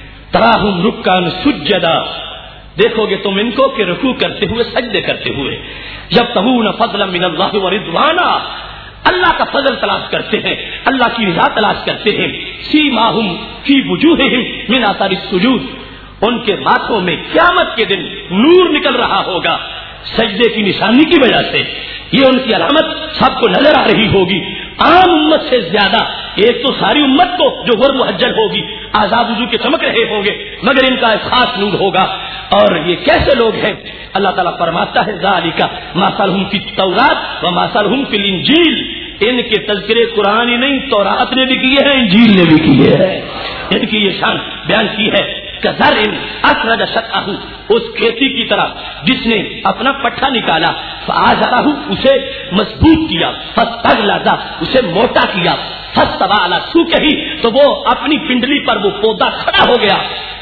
تراہم رکعا سجدا، دیکھو گے تم ان کو کہ رکوع کرتے ہوئے سجدے کرتے ہوئے. یبتغون فضلا من اللہ ورضوانا، اللہ کا فضل تلاش کرتے ہیں، اللہ کی رضا تلاش کرتے ہیں. سیماہم فی وجوہہم من اثر السجود، ان کے ماتھوں میں قیامت کے دن نور نکل رہا ہوگا سجدے کی نشانی کی وجہ سے. یہ ان کی علامت سب کو نظر آ رہی ہوگی. عام امت سے زیادہ ایک تو ساری امت کو جو غر محجل ہوگی آزاد وضو کے چمک رہے ہوں گے، مگر ان کا ایک خاص نور ہوگا. اور یہ کیسے لوگ ہیں؟ اللہ تعالیٰ فرماتا ہے ذالک مثلہم فی التوراۃ و مثلہم فی الانجیل، ان کے تذکرے قرآن ہی نہیں تورات نے بھی کیے ہیں، انجیل نے بھی کیے ہیں. ان کی یہ شان بیان کی ہے کزر اخرج شطأہ، اس کھیتی کی طرح جس نے اپنا پٹھا نکالا، فآزرہ، اسے مضبوط کیا، فاستغلظ، اسے موٹا کیا، فاستوى علی سوقہ، تو وہ اپنی پنڈلی پر وہ پودا کھڑا ہو گیا.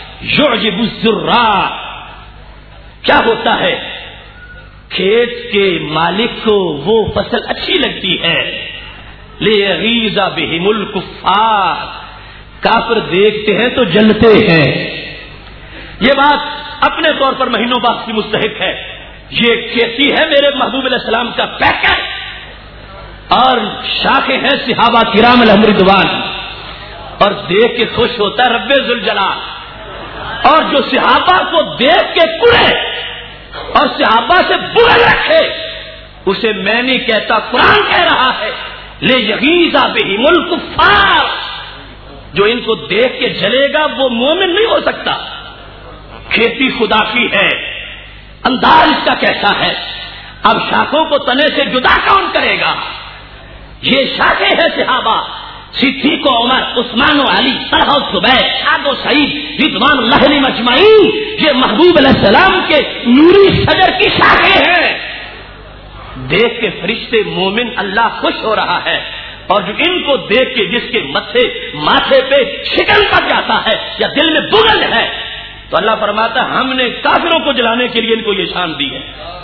یعجب الزراع، کیا ہوتا ہے کھیت کے مالک کو وہ فصل اچھی لگتی ہے. لیغیظ بہم الکفار، کافر دیکھتے ہیں تو جلتے ہیں. یہ بات اپنے طور پر مہینوں بعد کی مستحق ہے. یہ کھیتی ہے میرے محبوب علیہ السلام کا پیکر اور شاخیں ہیں صحابہ کرام علیہم رضوان، اور دیکھ کے خوش ہوتا ہے رب ذوالجلال. اور جو صحابہ کو دیکھ کے کڑے اور صحابہ سے برا رکھے اسے میں نہیں کہتا، قرآن کہہ رہا ہے لیغیظ بہم الکفار. جو ان کو دیکھ کے جلے گا وہ مومن نہیں ہو سکتا. کھیتی خدا کی ہے، انداز اس کا کیسا ہے. اب شاخوں کو تنے سے جدا کون کرے گا؟ یہ شاخیں ہیں صحابہ، صدیق و عمر، عثمان و علی، طلحہ و زبیر، سعد و سعید رضوان اللہ علیہم اجمعین، یہ محبوب علیہ السلام کے نوری شجر کی شاخیں ہیں. دیکھ کے فرشتے مومن اللہ خوش ہو رہا ہے. اور جو ان کو دیکھ کے جس کے ماتھے پہ شکن پڑ جاتا ہے یا دل میں بغض ہے تو اللہ فرماتا ہے ہم نے کافروں کو جلانے کے لیے ان کو یہ شان دی ہے.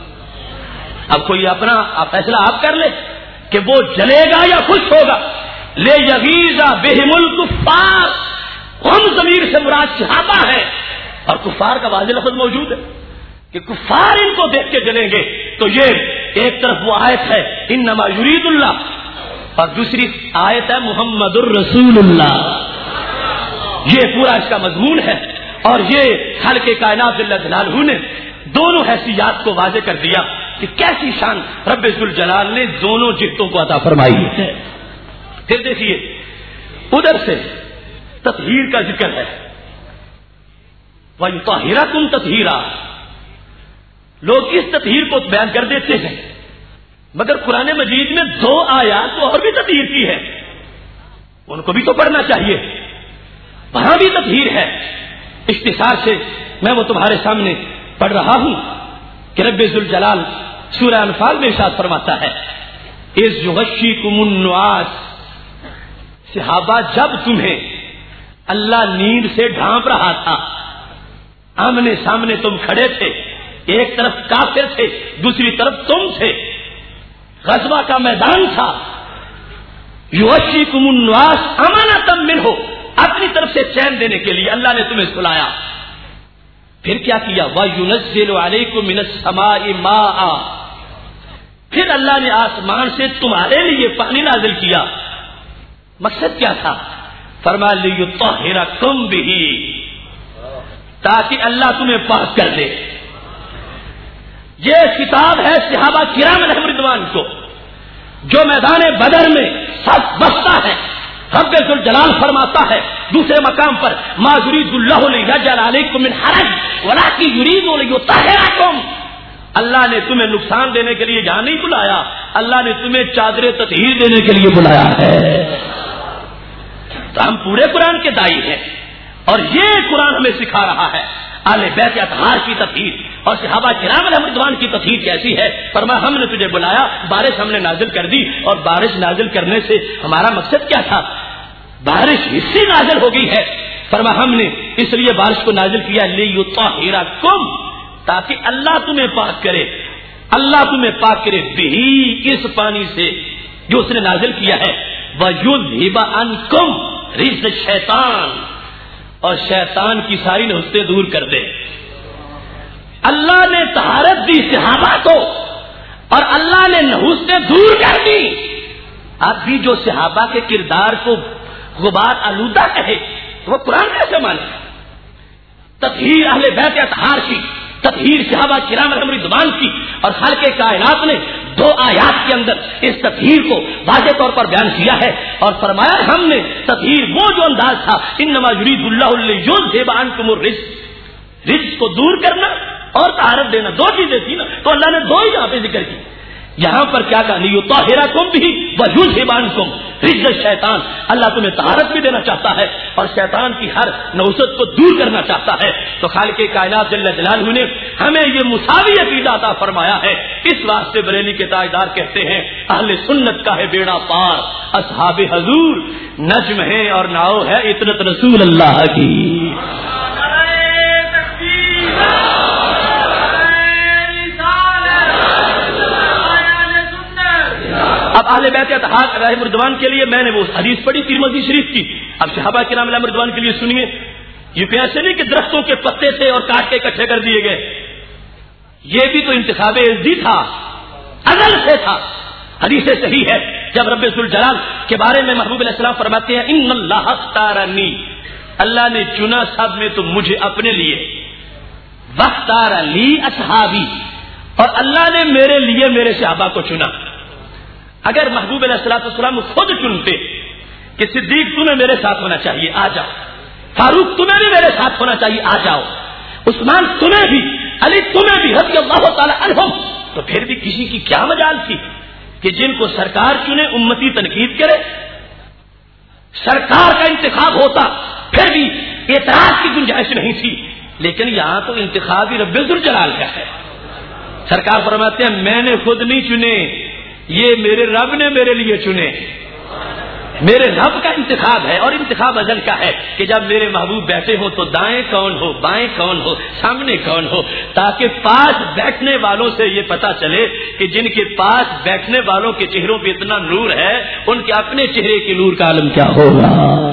اب کوئی اپنا فیصلہ آپ کر لے کہ وہ جلے گا یا خوش ہوگا. لے یغیظ بہم الکفار، ہم ضمیر سے مراد صحابہ ہے اور کفار کا واضح لفظ موجود ہے کہ کفار ان کو دیکھ کے جلیں گے. تو یہ ایک طرف وہ آیت ہے انما یرید اللہ، اور دوسری آیت ہے محمد الرسول اللہ. یہ پورا اس کا مضمون ہے. اور یہ خالق کائنات جل جلالہ نے دونوں حیثیات کو واضح کر دیا کہ کیسی شان رب ذوالجلال نے دونوں جہتوں کو عطا فرمائی ہے. پھر دیکھیے ادھر سے تطہیر کا ذکر ہے. وَيُطَهِّرَكُمْ تَطْهِيرًا، لوگ اس تطہیر کو بیان کر دیتے ہیں مگر قرآن مجید میں 2 آیات تو اور بھی تطہیر کی ہے، ان کو بھی تو پڑھنا چاہیے. وہاں بھی تطہیر ہے. اختصار سے میں وہ تمہارے سامنے پڑھ رہا ہوں کہ رب ذوالجلال سورہ انفال میں ارشاد فرماتا ہے اذ یغشیکم النعاس، صحابہ جب تمہیں اللہ نیند سے ڈھانپ رہا تھا، آمنے سامنے تم کھڑے تھے، ایک طرف کافر تھے دوسری طرف تم تھے، غزوہ کا میدان تھا. یغشیکم النعاس امانۃ منہ، اپنی طرف سے چین دینے کے لیے اللہ نے تمہیں سلایا. پھر کیا کیا؟ وَيُنَزِّلُ عَلَيْكُم مِّنَ السَّمَاءِ مَاءً، پھر اللہ نے آسمان سے تمہارے لیے پانی نازل کیا. مقصد کیا تھا؟ فرمایا لیطہرکم بہ، تاکہ اللہ تمہیں پاک کر دے. یہ خطاب ہے صحابہ کرام علیہم رضوان کو، جو میدان بدر میں صف بستا ہے. رب ذوالجلال فرماتا ہے دوسرے مقام پر ما یرید اللہ لیجعل علیکم من حرج ولکن یرید لیطہرکم. اللہ نے تمہیں نقصان دینے کے لیے یہاں نہیں بلایا، اللہ نے تمہیں چادر تطہیر دینے کے لیے بلایا ہے. تو ہم پورے قرآن کے دائی ہیں، اور یہ قرآن ہمیں سکھا رہا ہے اہل بیت اطہار کی تطہیر اور صحابہ کرام علیہم رضوان کی تطہیر کیسی ہے. فرمایا ہم نے تجھے بلایا، بارش ہم نے نازل کر دی، اور بارش نازل کرنے سے ہمارا مقصد کیا تھا؟ بارش حصی نازل ہو گئی ہے. فرمایا ہم نے اس لیے بارش کو نازل کیا لیطہرکم، تاکہ اللہ تمہیں پاک کرے. اللہ تمہیں پاک کرے بہی، اس پانی سے جو اس نے نازل کیا ہے. وَيُذْهِبَ عَنْكُمْ رِجْزَ الشَّيْطَانِ، اور شیطان کی ساری نحوستیں دور کر دے. اللہ نے طہارت دی صحابہ کو، اور اللہ نے نحوستیں دور کر دی. اب بھی جو صحابہ کے کردار کو غبار آلودہ کہے وہ قرآن کیسے مانے؟ تطہیر اہل بیت اطہار کی، تطہیر صحابہ کرام علیہم رضوان کی، اور خالق کائنات نے 2 آیات کے اندر اس تطہیر کو واضح طور پر بیان کیا ہے. اور فرمایا ہم نے تطہیر وہ جو انداز تھا انما یرید اللہ لیذھب عنکم الرجس، رجس کو دور کرنا اور طہارت دینا، 2 چیزیں تھی نا، تو اللہ نے 2 ہی یہاں پہ ذکر کی. یہاں پر کیا کہا؟ لیطہرکم بہ ویذھب عنکم رجس الشیطان. اللہ تمہیں طہارت بھی دینا چاہتا ہے اور شیطان کی ہر نحوست کو دور کرنا چاہتا ہے. تو خالق کائنات جل جلالہ نے ہمیں یہ مساوی عقیدہ عطا فرمایا ہے. اس واسطے بریلی کے تاجدار کہتے ہیں اہل سنت کا ہے بیڑا پار، اصحاب حضور نجم ہے اور ناؤ ہے اطرت رسول اللہ کی. اب اہل بیت اطہار علیہم رضوان کے لیے میں نے وہ حدیث پڑھی ترمذی شریف کی. اب صحابہ کرام علیہم رضوان کے لیے سنیے. یہ پیسے نہیں کہ درختوں کے پتے تھے اور کاٹ کے اکٹھے کر دیے گئے، یہ بھی تو انتخاب عزی تھا، ازل سے تھا. حدیث صحیح ہے جب رب ذوالجلال کے بارے میں محبوب علیہ السلام فرماتے ہیں ان اللہ اختارنی، اللہ نے چنا سب میں تو مجھے اپنے لیے، واختار لی اصحابی، اور اللہ نے میرے لیے میرے صحابہ کو چنا. اگر محبوب علیہ السلام خود چنتے کہ صدیق تمہیں میرے ساتھ ہونا چاہیے آ جاؤ، فاروق تمہیں بھی میرے ساتھ ہونا چاہیے آ جاؤ، عثمان تمہیں بھی، علی تمہیں بھی رضی اللہ تعالی عنہم، تو پھر بھی کسی کی کیا مجال تھی کہ جن کو سرکار چنے امتی تنقید کرے؟ سرکار کا انتخاب ہوتا پھر بھی اعتراض کی گنجائش نہیں تھی. لیکن یہاں تو انتخاب ہی رب ذوالجلال کا ہے. سرکار فرماتے ہیں میں نے خود نہیں چنے، یہ میرے رب نے میرے لیے چنے. میرے رب کا انتخاب ہے، اور انتخاب ازل کا ہے کہ جب میرے محبوب بیٹھے ہو تو دائیں کون ہو، بائیں کون ہو، سامنے کون ہو، تاکہ پاس بیٹھنے والوں سے یہ پتا چلے کہ جن کے پاس بیٹھنے والوں کے چہروں پہ اتنا نور ہے ان کے اپنے چہرے کے نور کا عالم کیا ہوگا.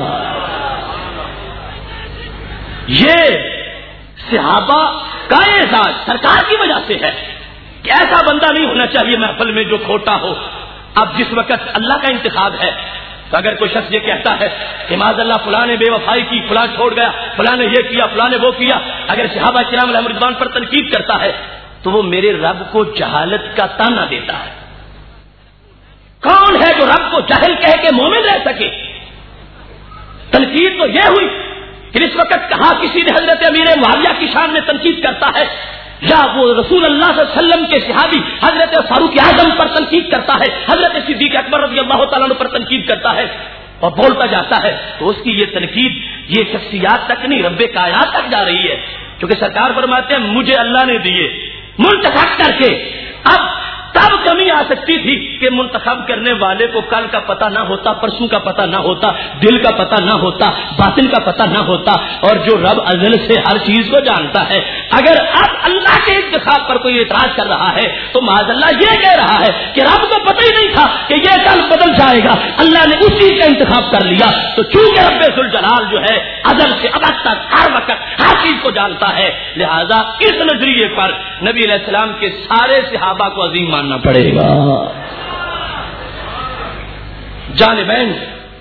یہ صحابہ کا اعزاز سرکار کی وجہ سے ہے کہ ایسا بندہ نہیں ہونا چاہیے محفل میں جو کھوٹا ہو. اب جس وقت اللہ کا انتخاب ہے تو اگر کوئی شخص یہ کہتا ہے کہ معاذ اللہ فلاں نے بے وفائی کی، فلاں چھوڑ گیا، فلاں نے یہ کیا، فلاں نے وہ کیا، اگر صحابہ کرام علیہم رضوان پر تنقید کرتا ہے تو وہ میرے رب کو جہالت کا تانا دیتا ہے. کون ہے جو رب کو جاہل کہہ کے مومن رہ سکے؟ تنقید تو یہ ہوئی کہ اس وقت کہا کسی نے حضرت امیر معاویہ کی شان میں تنقید کرتا ہے، یا وہ رسول اللہ صلی اللہ علیہ وسلم کے صحابی حضرت فاروق اعظم پر تنقید کرتا ہے، حضرت صدیق اکبر رضی اللہ تعالیٰ عنہ پر تنقید کرتا ہے اور بولتا جاتا ہے، تو اس کی یہ تنقید یہ شخصیات تک نہیں رب کائنات تک جا رہی ہے. کیونکہ سرکار فرماتے ہیں مجھے اللہ نے دیے منتخب کر کے. اب تب کمی آ سکتی تھی کہ منتخب کرنے والے کو کل کا پتہ نہ ہوتا، پرسوں کا پتہ نہ ہوتا، دل کا پتہ نہ ہوتا، باطن کا پتہ نہ ہوتا، اور جو رب ازل سے ہر چیز کو جانتا ہے. اگر اب اللہ کے انتخاب پر کوئی اعتراض کر رہا ہے تو معاذ اللہ یہ کہہ رہا ہے کہ رب کو پتہ ہی نہیں تھا کہ یہ کل بدل جائے گا، اللہ نے اس چیز کا انتخاب کر لیا. تو چونکہ رب ذوالجلال جو ہے ازل سے ابد تک ہر وقت ہر چیز کو جانتا ہے، لہذا اس نظریے پر نبی علیہ السلام کے سارے صحابہ کو عظیم ماننا پڑے گا. جانبین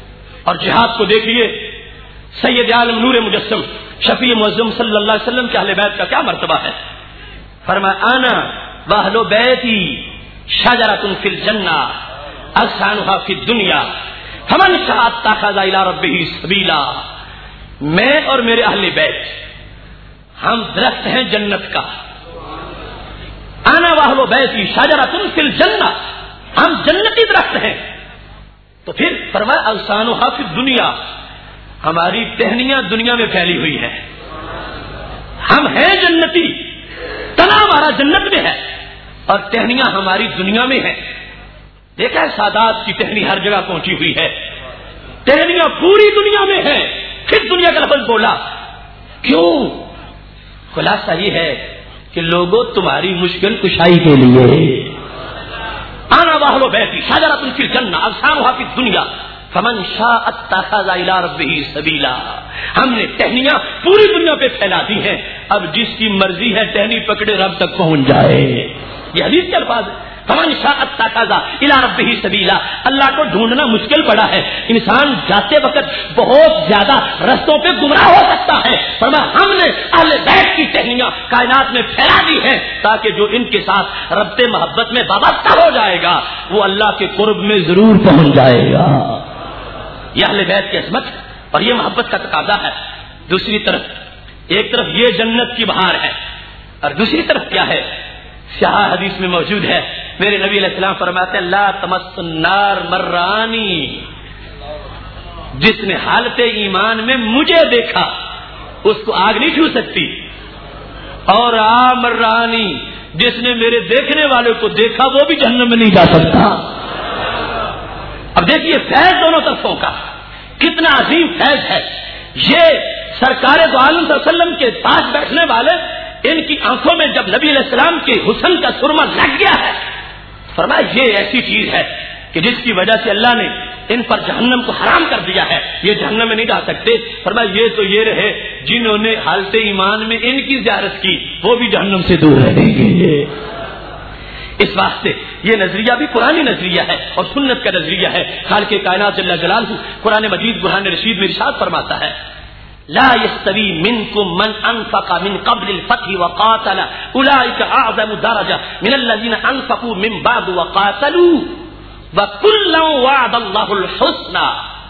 اور جہاد کو دیکھیے، سید عالم نور مجسم شفیع معظم صلی اللہ علیہ وسلم کے اہل بیت کا کیا مرتبہ ہے. فرمایا انا واہل بیتی شجرۃ فی الجنہ اغصانها فی الدنیا فمن شاء اتخذ الی ربہ سبیلا. میں اور میرے اہل بیت ہم درخت ہیں جنت کا. انا واہل بیتی شجرۃ فی الجنہ، ہم جنتی درخت ہیں. تو پھر فرمایا اغصانها فی الدنیا، ہماری ٹہنیاں دنیا میں پھیلی ہوئی ہیں. ہم ہیں جنتی، تنا ہمارا جنت میں ہے اور ٹہنیاں ہماری دنیا میں ہیں. دیکھا ہے سادات کی ٹہنی ہر جگہ پہنچی ہوئی ہے، ٹہنیاں پوری دنیا میں ہیں. پھر دنیا کا لفظ بولا کیوں؟ خلاصہ یہ ہے کہ لوگوں تمہاری مشکل کشائی کے لیے آنا واہلو بیتی شجرۃ فی الجنہ اغصانها فی الدنیا فمن شاء اتخذ الی ربہ سبیلا. ہم نے ٹہنیاں پوری دنیا پہ پھیلا دی ہیں، اب جس کی مرضی ہے ٹہنی پکڑے رب تک پہنچ جائے. یہ حدیث کے الفاظ ہے. فمن شاء اتخذ الی ربہ سبیلا. اللہ کو ڈھونڈنا مشکل پڑا ہے. انسان جاتے وقت بہت زیادہ رستوں پہ گمراہ ہو سکتا ہے. فرمایا ہم نے اہل بیت کی ٹہنیاں کائنات میں پھیلا دی ہیں تاکہ جو ان کے ساتھ ربط محبت میں وابستہ ہو جائے گا وہ اللہ کے قرب میں ضرور پہنچ جائے گا. یہ اہل بیت کی عظمت اور یہ محبت کا تقاضا ہے. دوسری طرف ایک طرف یہ جنت کی بہار ہے اور دوسری طرف کیا ہے؟ صحیح حدیث میں موجود ہے، میرے نبی علیہ السلام فرماتے ہیں لا تمس النار مرانی، جس نے حالت ایمان میں مجھے دیکھا اس کو آگ نہیں چھو سکتی. اور مرانی، جس نے میرے دیکھنے والے کو دیکھا وہ بھی جہنم میں نہیں جا سکتا. اب دیکھیے فیض دونوں طرفوں کا کتنا عظیم فیض ہے. یہ سرکار دو عالم صلی اللہ علیہ وسلم کے پاس بیٹھنے والے، ان کی آنکھوں میں جب نبی علیہ السلام کے حسن کا سرما لگ گیا ہے، فرمایا یہ ایسی چیز ہے کہ جس کی وجہ سے اللہ نے ان پر جہنم کو حرام کر دیا ہے، یہ جہنم میں نہیں جا سکتے. فرمایا یہ تو یہ رہے جنہوں نے حالت ایمان میں ان کی زیارت کی وہ بھی جہنم سے دور رہیں گے. اس واسطے یہ نظریہ بھی قرآنی نظریہ ہے اور سنت کا نظریہ ہے. خالق کائنات جل جلالہ قرآن مجید برہان رشید میں ارشاد فرماتا ہے لا يستوي منكم من انفق من قبل الفتح وقاتل اولئك اعظم درجة من الذين انفقوا من بعد وقاتلوا وكلا وعد الله الحسنى.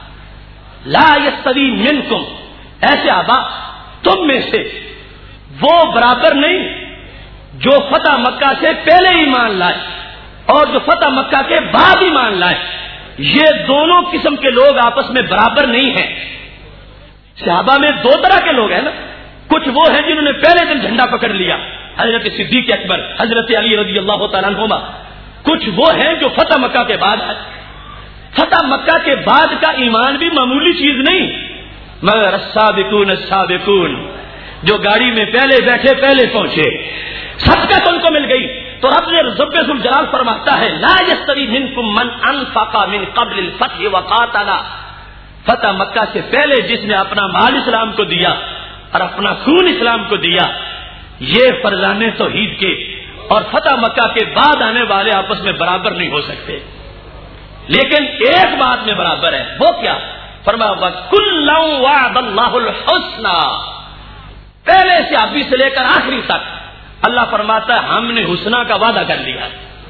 لا يستوي منكم، ایسے آبا تم میں سے وہ برابر نہیں جو فتح مکہ سے پہلے ایمان لائے اور جو فتح مکہ کے بعد ایمان لائے. یہ دونوں قسم کے لوگ آپس میں برابر نہیں ہیں. صحابہ میں دو طرح کے لوگ ہیں نا، کچھ وہ ہیں جنہوں نے پہلے دن جھنڈا پکڑ لیا، حضرت صدیق اکبر، حضرت علی رضی اللہ تعالیٰ عنہما. کچھ وہ ہیں جو فتح مکہ کے بعد ہے. فتح مکہ کے بعد کا ایمان بھی معمولی چیز نہیں، مگر السابقون السابقون، جو گاڑی میں پہلے بیٹھے پہلے پہنچے، سبقت ان کو مل گئی. تو رب ذو الجلال فرماتا ہے لا یستوی منکم من انفق من قبل الفتح وقاتل. فتح مکہ سے پہلے جس نے اپنا مال اسلام کو دیا اور اپنا خون اسلام کو دیا، یہ فرزان توحید کے اور فتح مکہ کے بعد آنے والے آپس میں برابر نہیں ہو سکتے. لیکن ایک بات میں برابر ہے، وہ کیا؟ فرمایا وَكُلًّا وَعَدَ اللَّهُ الْحُسْنَى. پہلے صحابی سے لے کر آخری تک اللہ فرماتا ہے ہم نے حسنہ کا وعدہ کر لیا.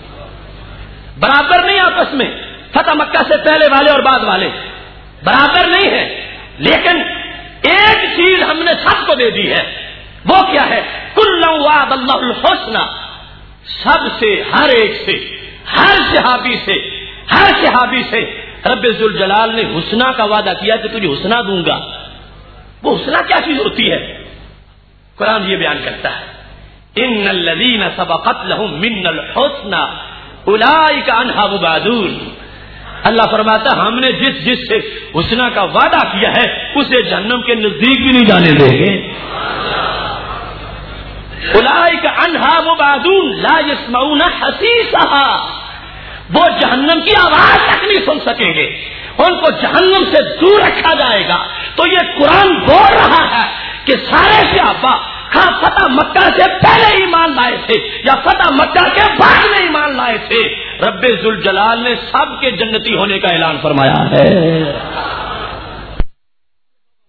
برابر نہیں آپس میں، فتح مکہ سے پہلے والے اور بعد والے برابر نہیں ہے. لیکن ایک چیز ہم نے سب کو دے دی ہے، وہ کیا ہے؟ کُلًّا وَعَدَ اللَّهُ الْحُسْنَى. سب سے، ہر ایک سے، ہر صحابی سے رب ذوالجلال نے حسنہ کا وعدہ کیا کہ تجھے حسنہ دوں گا. وہ حسنہ کیا چیز ہوتی ہے؟ قرآن یہ بیان کرتا ہے ان الذین سبقت لهم منا الحسنى اولئک عنها مبعدون. اللہ فرماتا ہم نے جس سے حسنہ کا وعدہ کیا ہے اسے جہنم کے نزدیک بھی نہیں جانے دیں گے. اولئک عنها مبعدون لا يسمعون حسیسها. وہ جہنم کی آواز تک نہیں سن سکیں گے، ان کو جہنم سے دور رکھا جائے گا. تو یہ قرآن بول رہا ہے کہ سارے صحابہ ہاں فتح مکہ سے پہلے ایمان لائے تھے یا فتح مکہ کے بعد میں ایمان لائے تھے، رب ذوالجلال نے سب کے جنتی ہونے کا اعلان فرمایا ہے.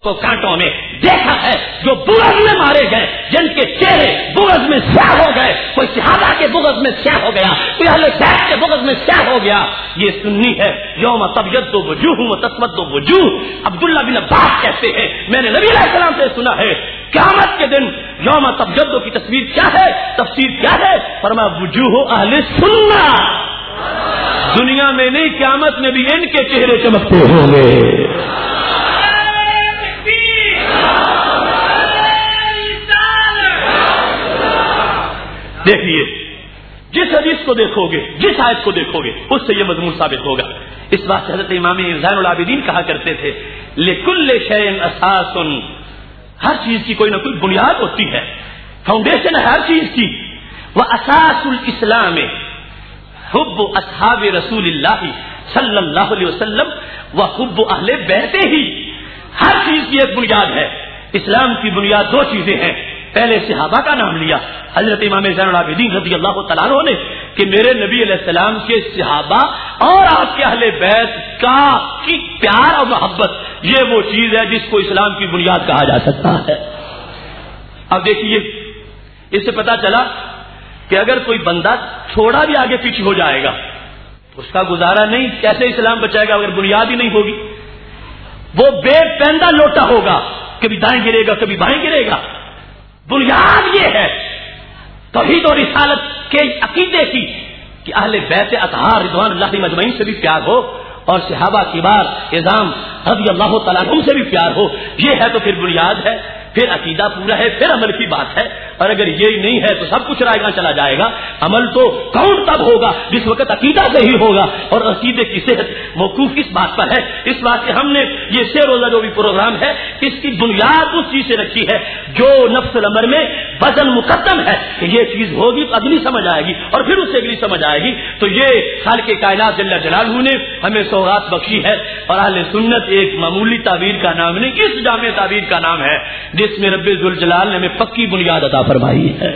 کو کانٹوں میں دیکھا ہے، جو بغض میں مارے گئے، جن کے چہرے بغض میں سیاہ ہو گئے، کوئی صحابہ کے بغض میں سیاہ ہو گیا، کوئی اہل بیت کے بغض میں سیاہ ہو گیا، یہ سنی ہے۔ یوم تبیض وجوہ وتسود وجوہ، عبداللہ بن عباس کہتے ہیں میں نے نبی علیہ السلام سے سنا ہے قیامت کے دن یوم تبیض کی تصویر کیا ہے، تفسیر کیا ہے؟ فرمایا وجوہ اہل سنت، دنیا میں نہیں قیامت میں بھی ان کے چہرے چمکتے ہوں گے۔ دیکھیے جس حدیث کو دیکھو گے، جس آیت کو دیکھو گے، اس سے یہ مضمون ثابت ہوگا۔ اس بات سے حضرت امام زین العابدین کہا کرتے تھے لکل شیء اساس، ہر چیز کی کوئی نہ کوئی بنیاد ہوتی ہے، فاؤنڈیشن ہے ہر چیز کی۔ واساس الاسلام حب اصحاب رسول اللہ صلی اللہ علیہ وسلم وحب اہل بیتہ ہی، ہر چیز کی ایک بنیاد ہے۔ اسلام کی بنیاد دو چیزیں ہیں، پہلے صحابہ کا نام لیا حضرت امام زین العابدین رضی اللہ تعالیٰ عنہ نے کہ میرے نبی علیہ السلام کے صحابہ اور آپ کے اہل بیت کی پیار اور محبت، یہ وہ چیز ہے جس کو اسلام کی بنیاد کہا جا سکتا ہے۔ اب دیکھیے اس سے پتا چلا کہ اگر کوئی بندہ تھوڑا بھی آگے پیچھے ہو جائے گا اس کا گزارا نہیں، کیسے اسلام بچائے گا اگر بنیاد ہی نہیں ہوگی؟ وہ بے پیندہ لوٹا ہوگا، کبھی دائیں گرے گا کبھی بائیں گرے گا۔ بنیاد یہ ہے توحید اور رسالت کے عقیدے کی کہ اہل بیت اطہار رضوان اللہ مجمعین سے بھی پیار ہو اور صحابہ کبار اعظام رضی اللہ تعالیٰ عنہم سے بھی پیار ہو، یہ ہے تو پھر بنیاد ہے، پھر عقیدہ پورا ہے، پھر عمل کی بات ہے۔ اور اگر یہی نہیں ہے تو سب کچھ رائے گاں چلا جائے گا۔ عمل تو کون تب ہوگا جس وقت عقیدہ صحیح ہوگا، اور عقیدے کی صحت موقوف اس بات پر ہے۔ اس بات سے ہم نے یہ 6 روزہ جو بھی پروگرام ہے اس کی بنیاد اس چیز سے رکھی ہے جو نفس الامر میں وزن مقدم ہے کہ یہ چیز ہوگی تو اگلی سمجھ آئے گی اور پھر اس سے اگلی سمجھ آئے گی۔ تو یہ خالق کائنات جل جلالہ نے ہمیں سوغات بخشی ہے، اور اہل سنت ایک معمولی تعبیر کا نام نہیں، اس جامع تعبیر کا نام ہے جس میں رب ذوالجلال نے ہمیں پکی بنیاد عطا فرمائی ہے۔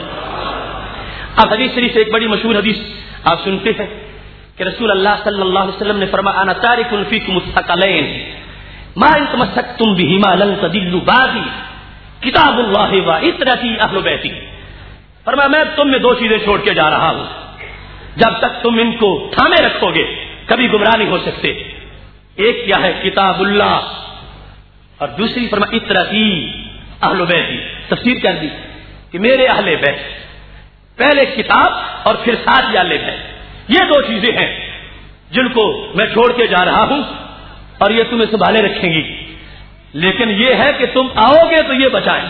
اب حدیث شریف سے ایک بڑی مشہور حدیث آپ سنتے ہیں کہ رسول اللہ صلی اللہ علیہ وسلم نے فرمایا انا تارک فیکم الثقلین ما ان تمسکتم بہما لن تضلوا بعدی کتاب اللہ و عترتی اہل بیتی۔ فرمایا میں تم میں 2 چیزیں چھوڑ کے جا رہا ہوں، جب تک تم ان کو تھامے رکھو گے کبھی گمراہ نہیں ہو سکتے۔ ایک کیا ہے؟ کتاب اللہ، اور دوسری فرمایا عترتی اہل بیتی۔ تفسیر کر دی کہ میرے اہل بیت، پہلے کتاب اور پھر ساتھ اہل بیت، یہ 2 چیزیں ہیں جن کو میں چھوڑ کے جا رہا ہوں اور یہ تمہیں سنبھالے رکھیں گی، لیکن یہ ہے کہ تم آؤ گے تو یہ بچائیں۔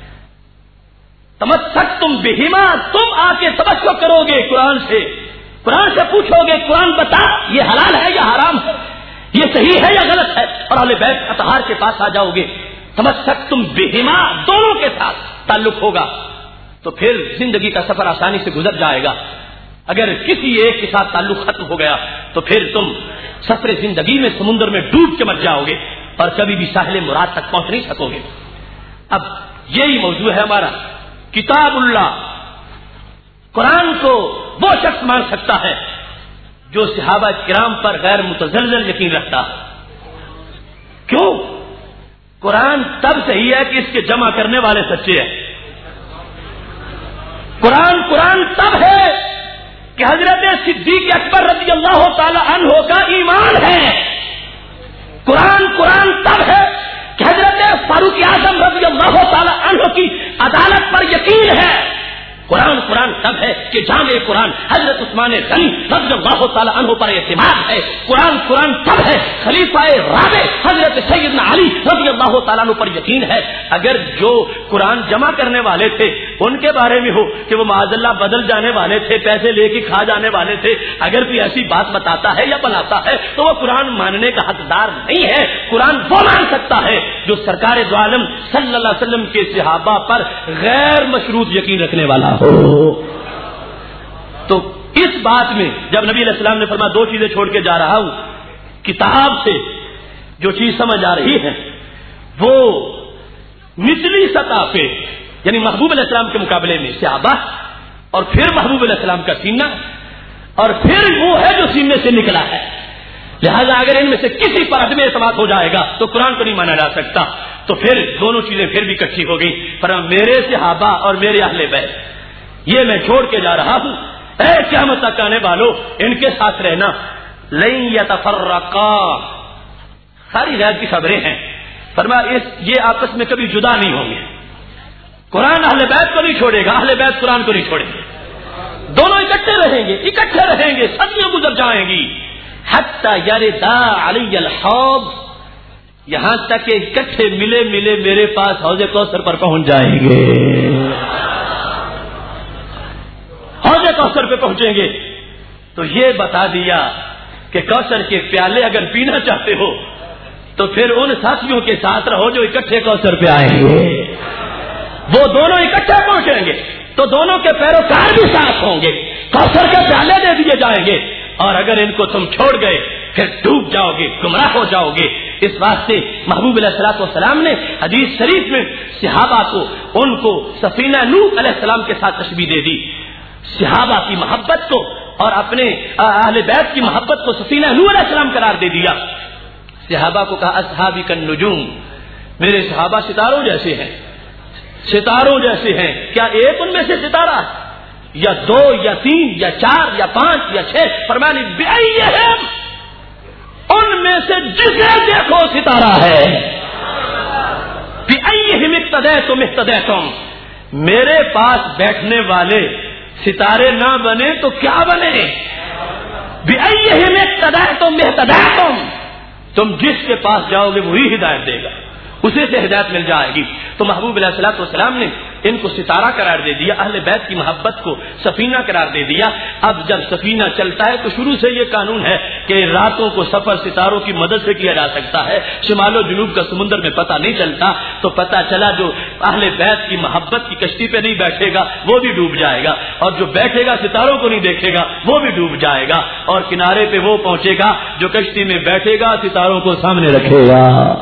تمسکتم بہما، تم آ کے توجہ کرو گے قرآن سے پوچھو گے قرآن بتا یہ حلال ہے یا حرام ہے، یہ صحیح ہے یا غلط ہے، اور اہل بیت اطہار کے پاس آ جاؤ گے۔ تمسکتم بہما، دونوں کے ساتھ تعلق ہوگا تو پھر زندگی کا سفر آسانی سے گزر جائے گا۔ اگر کسی ایک کے ساتھ تعلق ختم ہو گیا تو پھر تم سفر زندگی میں سمندر میں ڈوب کے مر جاؤ گے اور کبھی بھی ساحل مراد تک پہنچ نہیں سکو گے۔ اب یہی موضوع ہے ہمارا، کتاب اللہ۔ قرآن کو وہ شخص مان سکتا ہے جو صحابہ کرام پر غیر متزلزل یقین رکھتا ہے۔ کیوں؟ قرآن تب صحیح ہے کہ اس کے جمع کرنے والے سچے ہیں۔ قرآن تب ہے کہ حضرت صدیق اکبر رضی اللہ تعالی عنہ کا ایمان ہے۔ قرآن تب ہے کہ حضرت فاروق اعظم رضی اللہ تعالی عنہ کی عدالت پر یقین ہے۔ قرآن تب ہے کہ جامع قرآن حضرت عثمان غنی رضی اللہ تعالی عنہ پر اعتماد ہے۔ قرآن تب ہے خلیفہ رابع حضرت سیدنا علی رضی اللہ تعالیٰ عنہ پر یقین ہے۔ اگر جو قرآن جمع کرنے والے تھے ان کے بارے میں ہو کہ وہ معاذ اللہ بدل جانے والے تھے، پیسے لے کے کھا جانے والے تھے، اگر کوئی ایسی بات بتاتا ہے یا بناتا ہے تو وہ قرآن ماننے کا حقدار نہیں ہے۔ قرآن وہ مان سکتا ہے جو سرکار دو عالم صلی اللہ علیہ وسلم کے صحابہ پر غیر مشروط یقین رکھنے والا ہو۔ تو اس بات میں جب نبی علیہ السلام نے فرمایا 2 چیزیں چھوڑ کے جا رہا ہوں، کتاب سے جو چیز سمجھ آ رہی ہے وہ نچلی سطح پہ یعنی محبوب علیہ السلام کے مقابلے میں صحابہ، اور پھر محبوب علیہ السلام کا سینہ، اور پھر وہ ہے جو سینے سے نکلا ہے۔ لہذا اگر ان میں سے کسی پر عدم اعتماد ہو جائے گا تو قرآن کو نہیں مانا جا سکتا. تو پھر دونوں چیزیں پھر بھی اکٹھی ہو گئی. پر میرے صحابہ اور میرے اہل بیت یہ میں چھوڑ کے جا رہا ہوں. اے قیامت تک آنے والو ان کے ساتھ رہنا. لن یتفرقا، ساری غیب کی خبریں ہیں. فرمایا یہ آپس میں کبھی جدا نہیں ہوں گے. قرآن اہل بیت کو نہیں چھوڑے گا، اہل بیت قرآن کو نہیں چھوڑیں گے. دونوں اکٹھے رہیں گے، صدیاں گزر جائیں گی. حتی یردا علی الحوض، یہاں تک کہ اکٹھے ملے میرے پاس حوض کوثر پر پہنچ جائیں گے. حوض کوثر پہ پہنچیں گے تو یہ بتا دیا کہ کوثر کے پیالے اگر پینا چاہتے ہو تو پھر ان ساتھیوں کے ساتھ رہو جو اکٹھے کوثر پہ آئیں گے. وہ دونوں اکٹھے پہنچیں گے تو دونوں کے پیروکار بھی ساتھ ہوں گے. کوثر کے پیالے دے دیے جائیں گے. اور اگر ان کو تم چھوڑ گئے پھر ڈوب جاؤ گے، گمراہ ہو جاؤ گے. اس واسطے محبوب علیہ الصلوۃ والسلام نے حدیث شریف میں صحابہ کو ان کو سفینہ نوح علیہ السلام کے ساتھ تشبیہ دے دی. صحابہ کی محبت کو اور اپنے اہل بیت کی محبت کو سفینہ نوح علیہ السلام قرار دے دیا. صحابہ کو کہا اصحابی کالنجوم، میرے صحابہ ستاروں جیسے ہیں. ستاروں جیسے ہیں. کیا ایک ان میں سے ستارہ یا دو یا تین یا چار یا پانچ یا چھ؟ فرمایا بِأَيِّهِمْ، ان میں سے جسے دیکھو ستارہ ہے. بِأَيِّهِمْ اقْتَدَيْتُمْ اهْتَدَيْتُمْ، میرے پاس بیٹھنے والے ستارے نہ بنے تو کیا بنے؟ بِأَيِّهِمْ اقْتَدَيْتُمْ اهْتَدَيْتُمْ، تم جس کے پاس جاؤ گے وہی ہدایت دے گا، اسے سے ہدایت مل جائے گی. تو محبوب علیہ الصلوۃ والسلام نے ان کو ستارہ قرار دے دیا، اہل بیت کی محبت کو سفینہ قرار دے دیا. اب جب سفینہ چلتا ہے تو شروع سے یہ قانون ہے کہ راتوں کو سفر ستاروں کی مدد سے کیا جا سکتا ہے. شمال و جنوب کا سمندر میں پتہ نہیں چلتا. تو پتہ چلا جو اہل بیت کی محبت کی کشتی پہ نہیں بیٹھے گا وہ بھی ڈوب جائے گا، اور جو بیٹھے گا ستاروں کو نہیں دیکھے گا وہ بھی ڈوب جائے گا. اور کنارے پہ وہ پہنچے گا جو کشتی میں بیٹھے گا، ستاروں کو سامنے رکھے گا.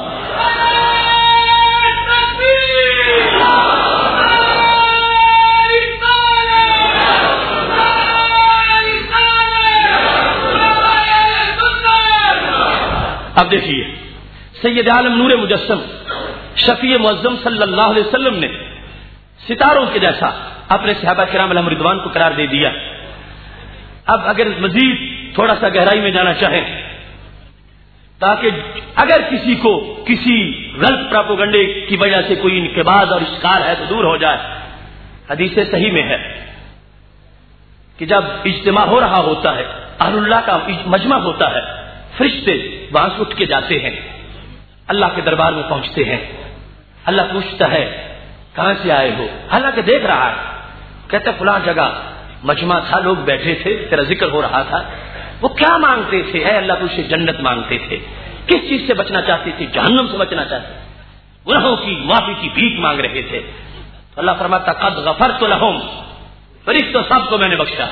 اب دیکھیے سید عالم نور مجسم شفیع معظم صلی اللہ علیہ وسلم نے ستاروں کے جیسا اپنے صحابہ کرام علیہم رضوان کو قرار دے دیا. اب اگر مزید تھوڑا سا گہرائی میں جانا چاہیں تاکہ اگر کسی کو کسی غلط پراپوگنڈے کی وجہ سے کوئی انقباض اور اشکال ہے تو دور ہو جائے. حدیث صحیح میں ہے کہ جب اجتماع ہو رہا ہوتا ہے، اہل اللہ کا مجمع ہوتا ہے، فرشتے وہاں سے اٹھ کے جاتے ہیں، اللہ کے دربار میں پہنچتے ہیں. اللہ پوچھتا ہے کہاں سے آئے ہو؟ حالانکہ دیکھ رہا ہے. کہتا ہے فلاں جگہ مجمع تھا، لوگ بیٹھے تھے، تیرا ذکر ہو رہا تھا. وہ کیا مانگتے تھے؟ اے اللہ تجھ سے جنت مانگتے تھے. کس چیز سے بچنا چاہتے تھے؟ جہنم سے بچنا چاہتے تھے. گناہوں کی معافی کی بھیک مانگ رہے تھے. تو اللہ فرماتا قد غفرت لہم، فرشتوں سب کو میں نے بخشا.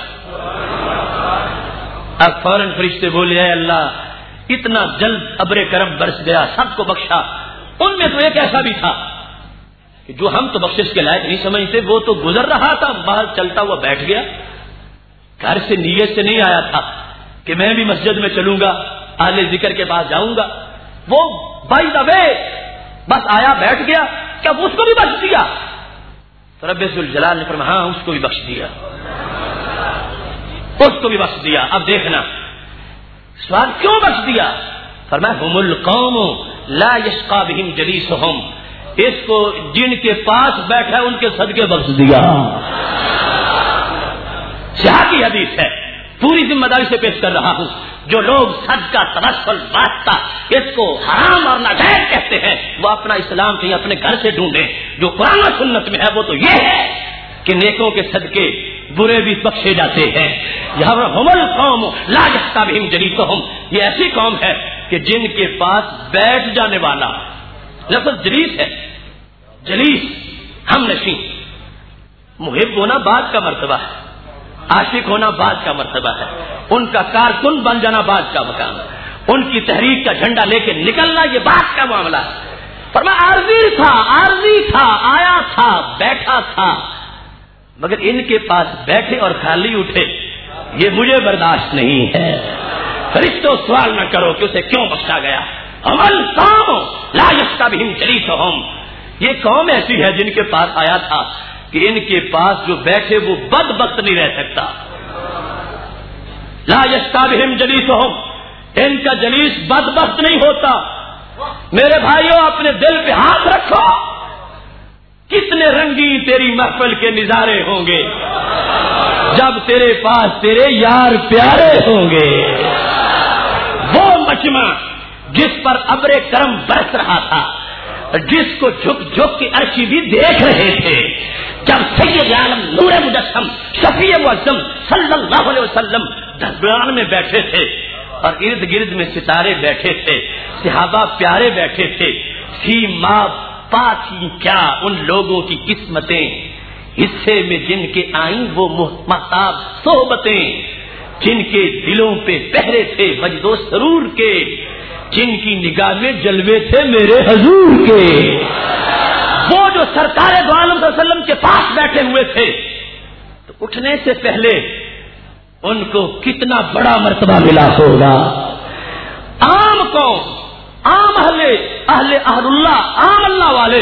اب فوراً فرشتے بولے اے اللہ اتنا جلد ابر کرم برس گیا، سب کو بخشا. ان میں تو ایک ایسا بھی تھا کہ جو ہم تو بخشش کے لائق نہیں سمجھتے، وہ تو گزر رہا تھا، باہر چلتا ہوا بیٹھ گیا. گھر سے نیت سے نہیں آیا تھا کہ میں بھی مسجد میں چلوں گا، اہل ذکر کے پاس جاؤں گا. وہ بائی دا وے بس آیا بیٹھ گیا. کیا اس کو بھی بخش دیا؟ تو رب ذوالجلال نے فرمایا ہاں اس کو بھی بخش دیا، اس کو بھی بخش دیا. اب دیکھنا سوال کیوں بخش دیا؟ فرمایا ہم القوم لا یشقی بہم جلیسہم، اس کو جن کے پاس بیٹھا ہے ان کے صدقے بخش دیا. صحابی حدیث ہے، پوری ذمہ داری سے پیش کر رہا ہوں. جو لوگ صدقہ توسل واسطہ اس کو حرام اور ناجائز کہتے ہیں وہ اپنا اسلام کہیں اپنے گھر سے ڈھونڈیں. جو قرآن و سنت میں ہے وہ تو یہ ہے کہ نیکوں کے صدقے برے بھی بخشے جاتے ہیں. یہاں پر ہم القوم لا یشقی بہم جلیسہم، یہ ایسی قوم ہے کہ جن کے پاس بیٹھ جانے والا، لفظ جلیس ہے، جلیس ہم نشین. محب ہونا بعد کا مرتبہ ہے، عاشق ہونا بعد کا مرتبہ ہے، ان کا کارکن بن جانا بعد کا مقام ہے، ان کی تحریک کا جھنڈا لے کے نکلنا یہ بعد کا معاملہ ہے. فرمایا عارضی تھا آیا تھا بیٹھا تھا، مگر ان کے پاس بیٹھے اور خالی اٹھے یہ مجھے برداشت نہیں ہے. فرشتوں سوال نہ کرو کہ اسے کیوں بخشا گیا. عمل قوم لا یشتبہم جلیسہم. یہ قوم ایسی ہے جن کے پاس آیا تھا کہ ان کے پاس جو بیٹھے وہ بدبخت نہیں رہ سکتا. لا یشتبہم جلیسہم، ان کا جلیس بدبخت نہیں ہوتا. میرے بھائیوں اپنے دل پہ ہاتھ رکھو، کتنے رنگی تیری محفل کے نظارے ہوں گے جب تیرے پاس تیرے یار پیارے ہوں گے. وہ مجمع جس پر ابر کرم برس رہا تھا، جس کو جھک جھک کے عرشی بھی دیکھ رہے تھے، جب سید عالم نور مجسم شفیع معظم صلی اللہ علیہ وسلم درمیان میں بیٹھے تھے اور ارد گرد میں ستارے بیٹھے تھے، صحابہ پیارے بیٹھے تھے. سیما پاکی کیا ان لوگوں کی قسمتیں، حصے میں جن کے آئیں وہ محتاب صحبتیں، جن کے دلوں پہ پہرے تھے مجد و سرور کے، جن کی نگاہ میں جلوے تھے میرے حضور کے. وہ جو سرکار دو عالم صلی اللہ علیہ وسلم کے پاس بیٹھے ہوئے تھے تو اٹھنے سے پہلے ان کو کتنا بڑا مرتبہ ملا ہوگا. عام قوم، عام اہل اللہ، عام اللہ والے،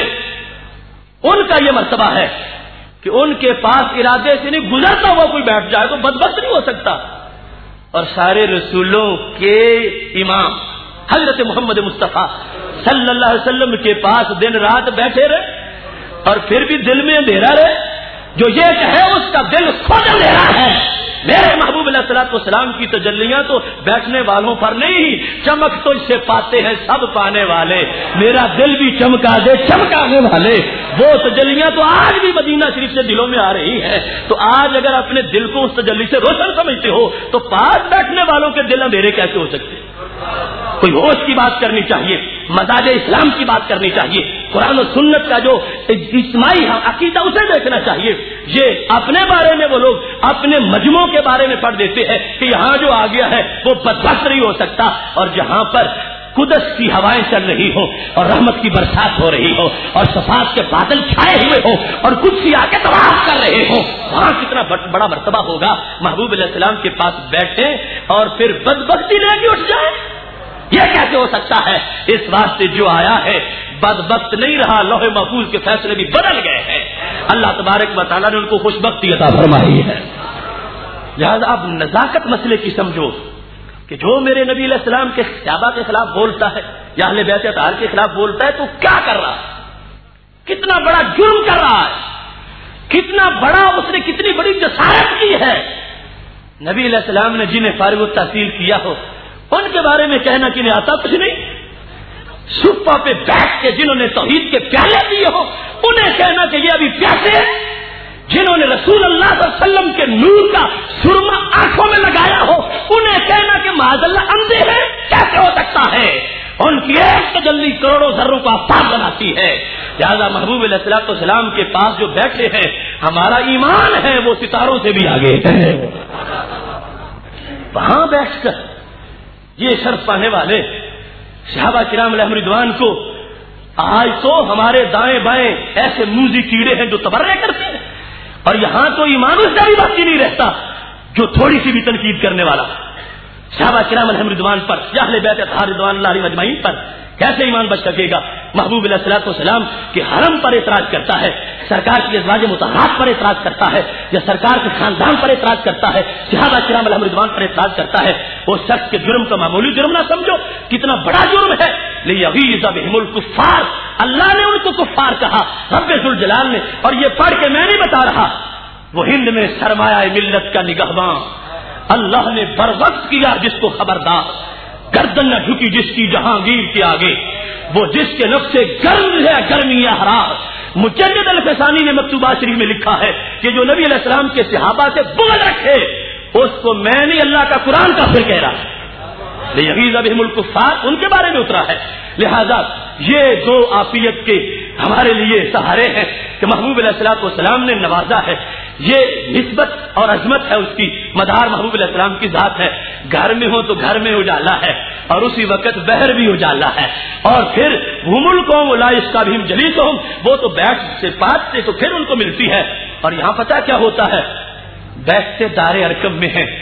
ان کا یہ مرتبہ ہے کہ ان کے پاس ارادے سے نہیں گزرتا ہوا کوئی بیٹھ جائے تو بدبخت نہیں ہو سکتا. اور سارے رسولوں کے امام حضرت محمد مصطفیٰ صلی اللہ علیہ وسلم کے پاس دن رات بیٹھے رہے اور پھر بھی دل میں اندھیرا رہے. جو یہ کہے اس کا دل خود اندھیرا ہے. میرے محبوب علیہ الصلوۃ والسلام کی تجلیاں تو بیٹھنے والوں پر نہیں، چمک تو اس سے پاتے ہیں سب پانے والے. میرا دل بھی چمکا دے چمکانے والے. وہ تجلیاں تو آج بھی مدینہ شریف سے دلوں میں آ رہی ہیں. تو آج اگر اپنے دل کو اس تجلی سے روشن سمجھتے ہو تو پاس بیٹھنے والوں کے دل اندھیرے کیسے ہو سکتے؟ کوئی ہوش کی بات کرنی چاہیے، مزاج اسلام کی بات کرنی چاہیے، قرآن و سنت کا جو اجتماعی عقیدہ اسے دیکھنا چاہیے. یہ اپنے بارے میں وہ لوگ اپنے مجموعوں کے بارے میں پڑھ دیتے ہیں کہ یہاں جو آ گیا ہے وہ بدبخت نہیں ہو سکتا. اور جہاں پر قدس کی ہوائیں چل رہی ہو اور رحمت کی برسات ہو رہی ہو اور صفات کے بادل چھائے ہوئے ہو اور کچھ آ کے طواف کر رہے ہو، وہاں کتنا بڑا مرتبہ ہوگا. محبوب علیہ السلام کے پاس بیٹھے اور پھر بدبختی لے کے اٹھ جائے، یہ کیسے ہو سکتا ہے؟ اس واسطے جو آیا ہے بدبخت نہیں رہا، لوح محفوظ کے فیصلے بھی بدل گئے ہیں. اللہ تبارک و تعالیٰ نے ان کو خوشبختی عطا فرمائی ہے. لہذا اب نزاکت مسئلے کی سمجھو کہ جو میرے نبی علیہ السلام کے صحابہ کے خلاف بولتا ہے یا اہل بیت اطہار کے خلاف بولتا ہے تو کیا کر رہا ہے؟ کتنا بڑا جرم کر رہا ہے، کتنا بڑا اس نے کتنی بڑی جسارت کی ہے. نبی علیہ السلام نے جنہیں فارغ التحصیل کیا ہو ان کے بارے میں کہنا کہ نہیں آتا کچھ نہیں. صفہ پہ بیٹھ کے جنہوں نے توحید کے پیالے دیے ہو انہیں کہنا کہ یہ ابھی پیاسے ہیں. جنہوں نے رسول اللہ صلی اللہ علیہ وسلم کے نور کا سرما آنکھوں میں لگایا ہو انہیں کہنا کہ معاذ اللہ اندھے ہیں، کیسے ہو سکتا ہے؟ ان کی ایک تجلی کروڑوں ذروں کو آفتاب بناتی ہے. لہٰذا محبوب علیہ الصلوۃ والسلام کے پاس جو بیٹھے ہیں ہمارا ایمان ہے وہ ستاروں سے بھی آگے ہے. وہاں بیٹھ کر یہ شرف پانے والے صحابہ کرام علیہم رضوان کو آج تو ہمارے دائیں بائیں ایسے موذی کیڑے ہیں جو تبرے کرتے ہیں، اور یہاں تو ایمان اس کا بھی باقی نہیں رہتا جو تھوڑی سی بھی تنقید کرنے والا صحابہ کرام علیہم رضوان پر یا اہل بیت اطہار رضوان اللہ علیہم اجمعین پر کیسے ایمان بچ سکے گا؟ محبوب علیہ الصلوۃ والسلام کے حرم پر اعتراض کرتا ہے، سرکار کی ازواج مطہرات پر اعتراض کرتا ہے، یا سرکار کے خاندان پر اعتراض کرتا ہے، صحابہ کرام علیہم رضوان پر اعتراض کرتا ہے. وہ شخص کے جرم کا معمولی جرم نہ سمجھو، کتنا بڑا جرم ہے. لیغیظ بہم الکفار، اللہ نے ان کو کفار کہا، رب ذوالجلال نے. اور یہ پڑھ کے میں نہیں بتا رہا، وہ ہند میں سرمایہ ملت کا نگہباں اللہ نے بر وقت کیا جس کو خبردار، گردن نہ جھکی جس کی جہانگیر کے آگے، وہ جس کے نفس سے گرم ہے گرمی حرار. مجدد الفسانی نے مکتوبات شریف میں لکھا ہے کہ جو نبی علیہ السلام کے صحابہ سے بغض رکھے اس کو میں نہیں اللہ کا قرآن کافر کہہ رہا. لیغیظ بہم الکفار ان کے بارے میں اترا ہے. لہذا یہ دو عافیت کے ہمارے لیے سہارے ہیں کہ محبوب علیہ الصلوۃ والسلام نے نوازا ہے. یہ نسبت اور عظمت ہے، اس کی مدار محبوب علیہ السلام کی ذات ہے. گھر میں ہو تو گھر میں اجالا ہے اور اسی وقت بہر بھی اجالا ہے. اور پھر ہم القوم لا یشتبہم جلیسہم، وہ تو بیٹھ سے پات سے تو پھر ان کو ملتی ہے. اور یہاں پتہ کیا ہوتا ہے؟ بیٹھتے دار ارکم میں ہیں،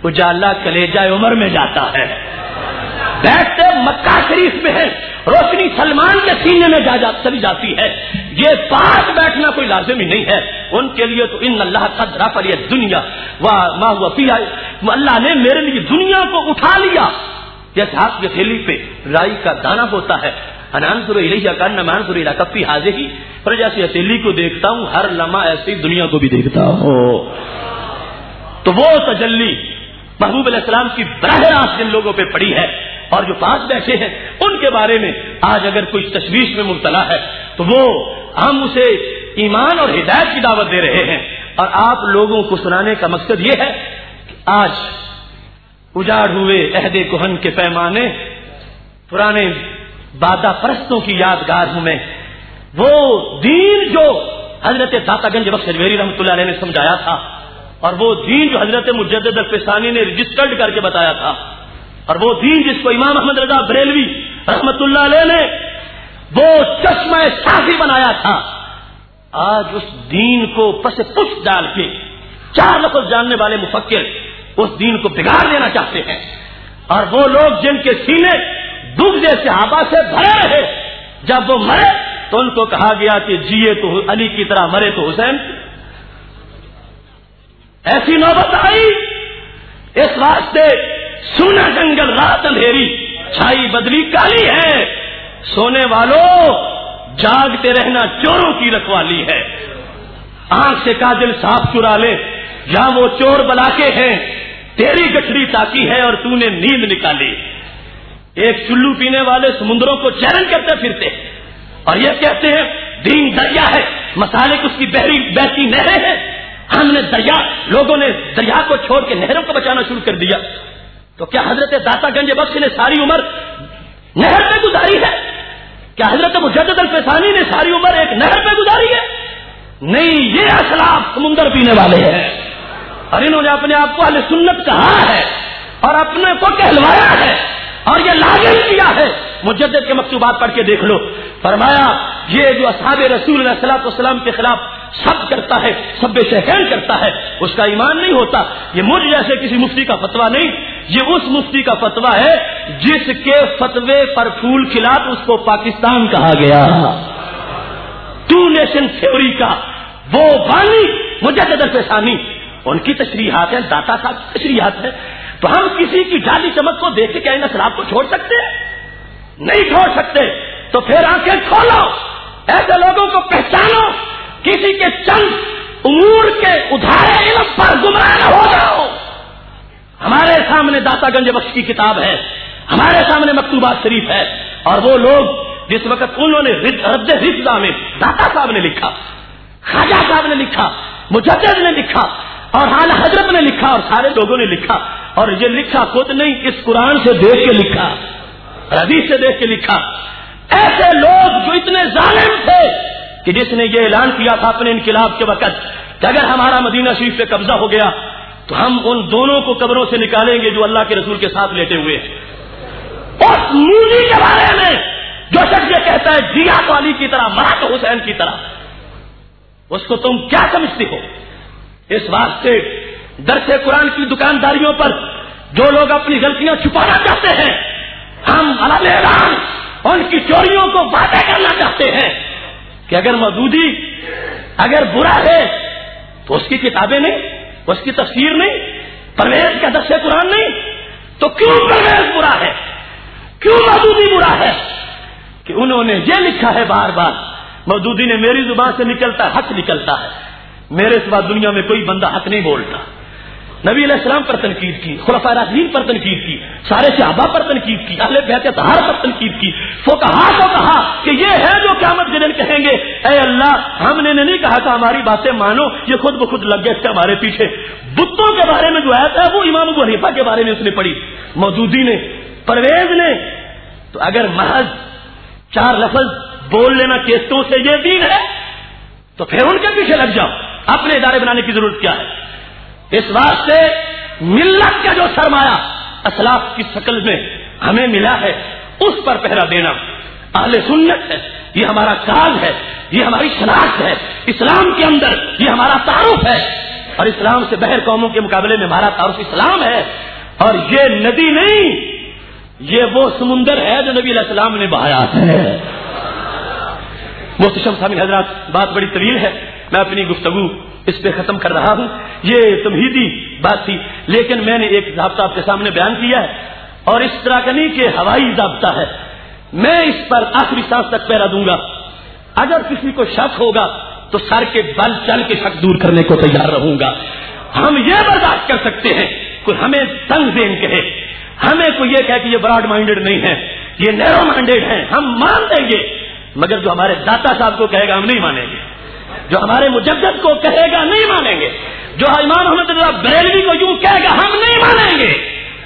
اجالا کلیجہ عمر میں جاتا ہے. بیٹھتے مکہ شریف میں ہے, روشنی سلمان کے سینے میں چلی جاتی ہے. یہ پاس بیٹھنا کوئی لازمی نہیں ہے ان کے لیے. تو ان اللہ قد رفع لی الدنیا وما هو فیہا, اللہ نے میرے لیے دنیا کو اٹھا لیا جیسے ہاتھ کی تھیلی پہ رائی کا دانہ ہوتا ہے. انظر الیہ کانما انظر الی کفی ہذہ, پر جیسے ہتھیلی کو دیکھتا ہوں ہر لمحہ ایسی دنیا کو بھی دیکھتا ہوں. تو وہ تجلی محبوب علیہ السلام کی براہ راست جن لوگوں پہ پڑی ہے اور جو پاس بیٹھے ہیں ان کے بارے میں آج اگر کوئی تشویش میں مبتلا ہے تو وہ ہم اسے ایمان اور ہدایت کی دعوت دے رہے ہیں. اور آپ لوگوں کو سنانے کا مقصد یہ ہے کہ آج اجاڑ ہوئے عہد کہن کے پیمانے, پرانے بادہ پرستوں کی یادگار میں وہ دین جو حضرت داتا گنج بخش اجمیری رحمۃ اللہ علیہ نے سمجھایا تھا, اور وہ دین جو حضرت مجدد الفسانی نے رجسٹرڈ کر کے بتایا تھا, اور وہ دین جس کو امام احمد رضا بریلوی رحمۃ اللہ علیہ نے وہ چشمہ صافی بنایا تھا, آج اس دین کو پس پش ڈال کے 4 لفظ جاننے والے مفکر اس دین کو بگاڑ دینا چاہتے ہیں. اور وہ لوگ جن کے سینے دکھ جیسے صحابہ سے بھرے رہے, جب وہ مرے تو ان کو کہا گیا کہ جیے تو علی کی طرح, مرے تو حسین. ایسی نوبت آئی, اس واسطے سونا جنگل رات اندھیری چھائی بدلی کالی ہے, سونے والوں جاگتے رہنا چوروں کی رکھوالی ہے. آنکھ سے کاجل صاف چرا لے جہاں وہ چور بلا کے ہیں, تیری گٹھڑی تاکی ہے اور تو نے نیند نکالی. ایک چلو پینے والے سمندروں کو چیلنج کرتے پھرتے اور یہ کہتے ہیں دین دریا ہے, مسالک اس کی بہتی نہریں ہیں. ہم نے دریا, لوگوں نے دریا کو چھوڑ کے نہروں کو بچانا شروع کر دیا. تو کیا حضرت داتا گنج بخش نے ساری عمر نہر پہ گزاری ہے؟ کیا حضرت مجدد الفسانی نے ساری عمر ایک نہر پہ گزاری ہے؟ نہیں, یہ اسلاف سمندر پینے والے ہیں, اور انہوں نے اپنے آپ کو اہل سنت کہا ہے اور اپنے کو کہلوایا ہے اور یہ لازم کیا ہے. مجدد کے مکتوبات پڑھ کے دیکھ لو, فرمایا یہ جو اصحاب رسول علیہ الصلوۃ والسلام کے خلاف سب کرتا ہے, سب شہین کرتا ہے, اس کا ایمان نہیں ہوتا. یہ مجھ جیسے کسی مفتی کا فتویٰ نہیں, یہ اس مفتی کا فتویٰ ہے جس کے فتوے پر پھول کھلا تو اس کو پاکستان کہا گیا. 2 نیشن تھیوری کا وہ بانی مجدد الفسانی, ان کی تشریحات ہیں, داتا صاحب کی تشریحات ہیں. تو ہم کسی کی جعلی چمک کو دیکھ کے کیا ان اسلاف کو چھوڑ سکتے ہیں؟ نہیں چھوڑ سکتے. تو پھر آنکھیں کھولو, ایسے لوگوں کو پہچانو, کسی کے چند امور کے ادھارے علم پر گمراہ نہ ہو جاؤ. ہمارے سامنے داتا گنج بخش کی کتاب ہے, ہمارے سامنے مکتوبات شریف ہے, اور وہ لوگ جس وقت انہوں نے رد رضا میں داتا صاحب نے لکھا, خواجہ صاحب نے لکھا, مجدد نے لکھا, اور اعلی حضرت نے لکھا, اور سارے لوگوں نے لکھا, اور یہ لکھا خود نہیں, اس قرآن سے دیکھ کے لکھا, حدیث سے دیکھ کے لکھا. ایسے لوگ جو اتنے ظالم تھے کہ جس نے یہ اعلان کیا تھا اپنے انقلاب کے وقت کہ اگر ہمارا مدینہ شریف پہ قبضہ ہو گیا تو ہم ان دونوں کو قبروں سے نکالیں گے جو اللہ کے رسول کے ساتھ لیٹے ہوئے ہیں. اس مولی کے بارے میں جو شخص یہ کہتا ہے جیا تو علی کی طرح, مرا تو حسین کی طرح, اس کو تم کیا سمجھتے ہو؟ اس واسطے درس قرآن کی دکانداریوں پر جو لوگ اپنی غلطیاں چھپانا چاہتے ہیں, ہم علل اعلان ان کی چوریوں کو واضح کرنا چاہتے ہیں کہ اگر مودودی اگر برا ہے تو اس کی کتابیں نہیں, اس کی تفسیر نہیں, پرویز کا درس قرآن نہیں, تو کیوں پرویز برا ہے, کیوں مودودی برا ہے؟ کہ انہوں نے یہ لکھا ہے بار بار, مودودی نے میری زبان سے نکلتا حق نکلتا ہے, میرے سوا دنیا میں کوئی بندہ حق نہیں بولتا. نبی علیہ السلام پر تنقید کی, خلفائے راشدین پر تنقید کی, سارے صحابہ پر تنقید کی, اہل بیت اطہار پر تنقید کی, فقہا کو کہا کہ یہ ہے جو قیامت کے دن کہیں گے اے اللہ ہم نے نہیں کہا کہ ہماری باتیں مانو, یہ خود بخود لگ گئے تھے ہمارے پیچھے. بتوں کے بارے میں جو آیا تھا وہ امام ابو حنیفہ کے بارے میں اس نے پڑھی, مودودی نے, پرویز نے. تو اگر محض 4 لفظ بول لینا کیسوں سے یہ دین ہے تو پھر ان کے پیچھے لگ جاؤ, اپنے ادارے بنانے کی ضرورت کیا ہے؟ اس واسطے ملت کا جو سرمایہ اسلاف کی شکل میں ہمیں ملا ہے اس پر پہرا دینا اہل سنت ہے, یہ ہمارا کاج ہے, یہ ہماری شناخت ہے, اسلام کے اندر یہ ہمارا تعارف ہے. اور اسلام سے بہر قوموں کے مقابلے میں ہمارا تعارف اسلام ہے. اور یہ ندی نہیں، یہ وہ سمندر ہے جو نبی علیہ السلام نے بہایا ہے. محتشم سامعین حضرات، بات بڑی طویل ہے، میں اپنی گفتگو اس پہ ختم کر رہا ہوں. یہ تمہیدی بات تھی، لیکن میں نے ایک ضابطہ آپ کے سامنے بیان کیا ہے، اور اس طرح کا نہیں کہ ہوائی ضابطہ ہے. میں اس پر آخری سانس تک پہرا دوں گا. اگر کسی کو شک ہوگا تو سر کے بل چل کے شک دور کرنے کو تیار رہوں گا. ہم یہ برداشت کر سکتے ہیں کوئی ہمیں تنگ ذہن کہے، ہمیں کوئی یہ کہے کہ یہ براڈ مائنڈیڈ نہیں ہے، یہ نیرو مائنڈیڈ ہیں، ہم مان دیں گے. مگر جو ہمارے داتا صاحب کو کہے گا ہم نہیں مانیں گے، جو ہمارے مجدد کو کہے گا نہیں مانیں گے، جو امام احمد اللہ بریلوی کو یوں کہے گا ہم نہیں مانیں گے.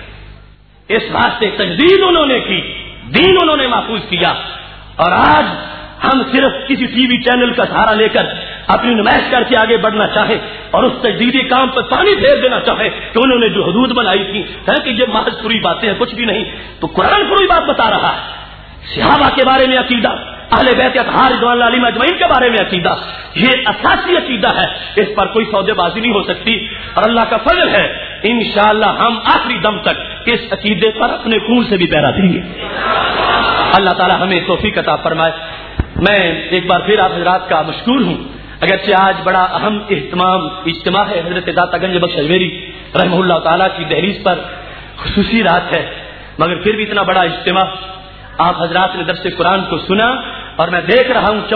اس واسطے تجدید انہوں نے کی، دین انہوں نے محفوظ کیا. اور آج ہم صرف کسی ٹی وی چینل کا سہارا لے کر اپنی نمائش کر کے آگے بڑھنا چاہے اور اس تجدیدی کام پر پانی پھیر دینا چاہے کہ انہوں نے جو حدود بنائی تھی کہ یہ محض پوری باتیں ہیں، کچھ بھی نہیں، تو قرآن پوری بات بتا رہا ہے. صحابہ کے بارے میں عقیدہ، اہل بیت اطہار رضوان اللہ علیہم اجمعین کے بارے میں عقیدہ، یہ اساسی عقیدہ ہے، اس پر کوئی سودے بازی نہیں ہو سکتی. اور اللہ کا فضل ہے انشاءاللہ ہم آخری دم تک اس عقیدے پر اپنے خون سے بھی پہرا دیں گے. اللہ تعالی ہمیں توفیق عطا فرمائے. میں ایک بار پھر آپ حضرات کا مشکور ہوں، اگرچہ آج بڑا اہم اجتماع ہے، حضرت داتا گنج بخش اجمیری رحمہ اللہ تعالیٰ کی دہلیز پر خصوصی رات ہے، مگر پھر بھی اتنا بڑا اجتماع آپ حضرات نے درس قرآن کو سنا، اور میں دیکھ رہا ہوں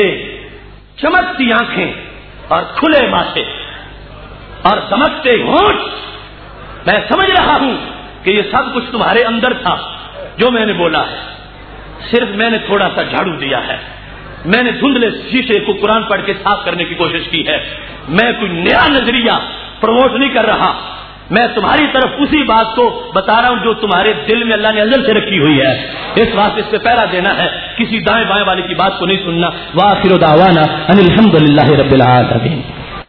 چمکتی آنکھیں اور کھلے ماتھے اور چمکتے ہونٹ. میں سمجھ رہا ہوں کہ یہ سب کچھ تمہارے اندر تھا جو میں نے بولا ہے، صرف میں نے تھوڑا سا جھاڑو دیا ہے. میں نے دھندلے شیشے کو قرآن پڑھ کے صاف کرنے کی کوشش کی ہے. میں کوئی نیا نظریہ پروموٹ نہیں کر رہا، میں تمہاری طرف اسی بات کو بتا رہا ہوں جو تمہارے دل میں اللہ نے ازل سے رکھی ہوئی ہے. اس واسطے اس پہ پہرا دینا ہے، کسی دائیں بائیں والے کی بات کو نہیں سننا. وآخر دعوانا ان الحمد للہ رب العالمین.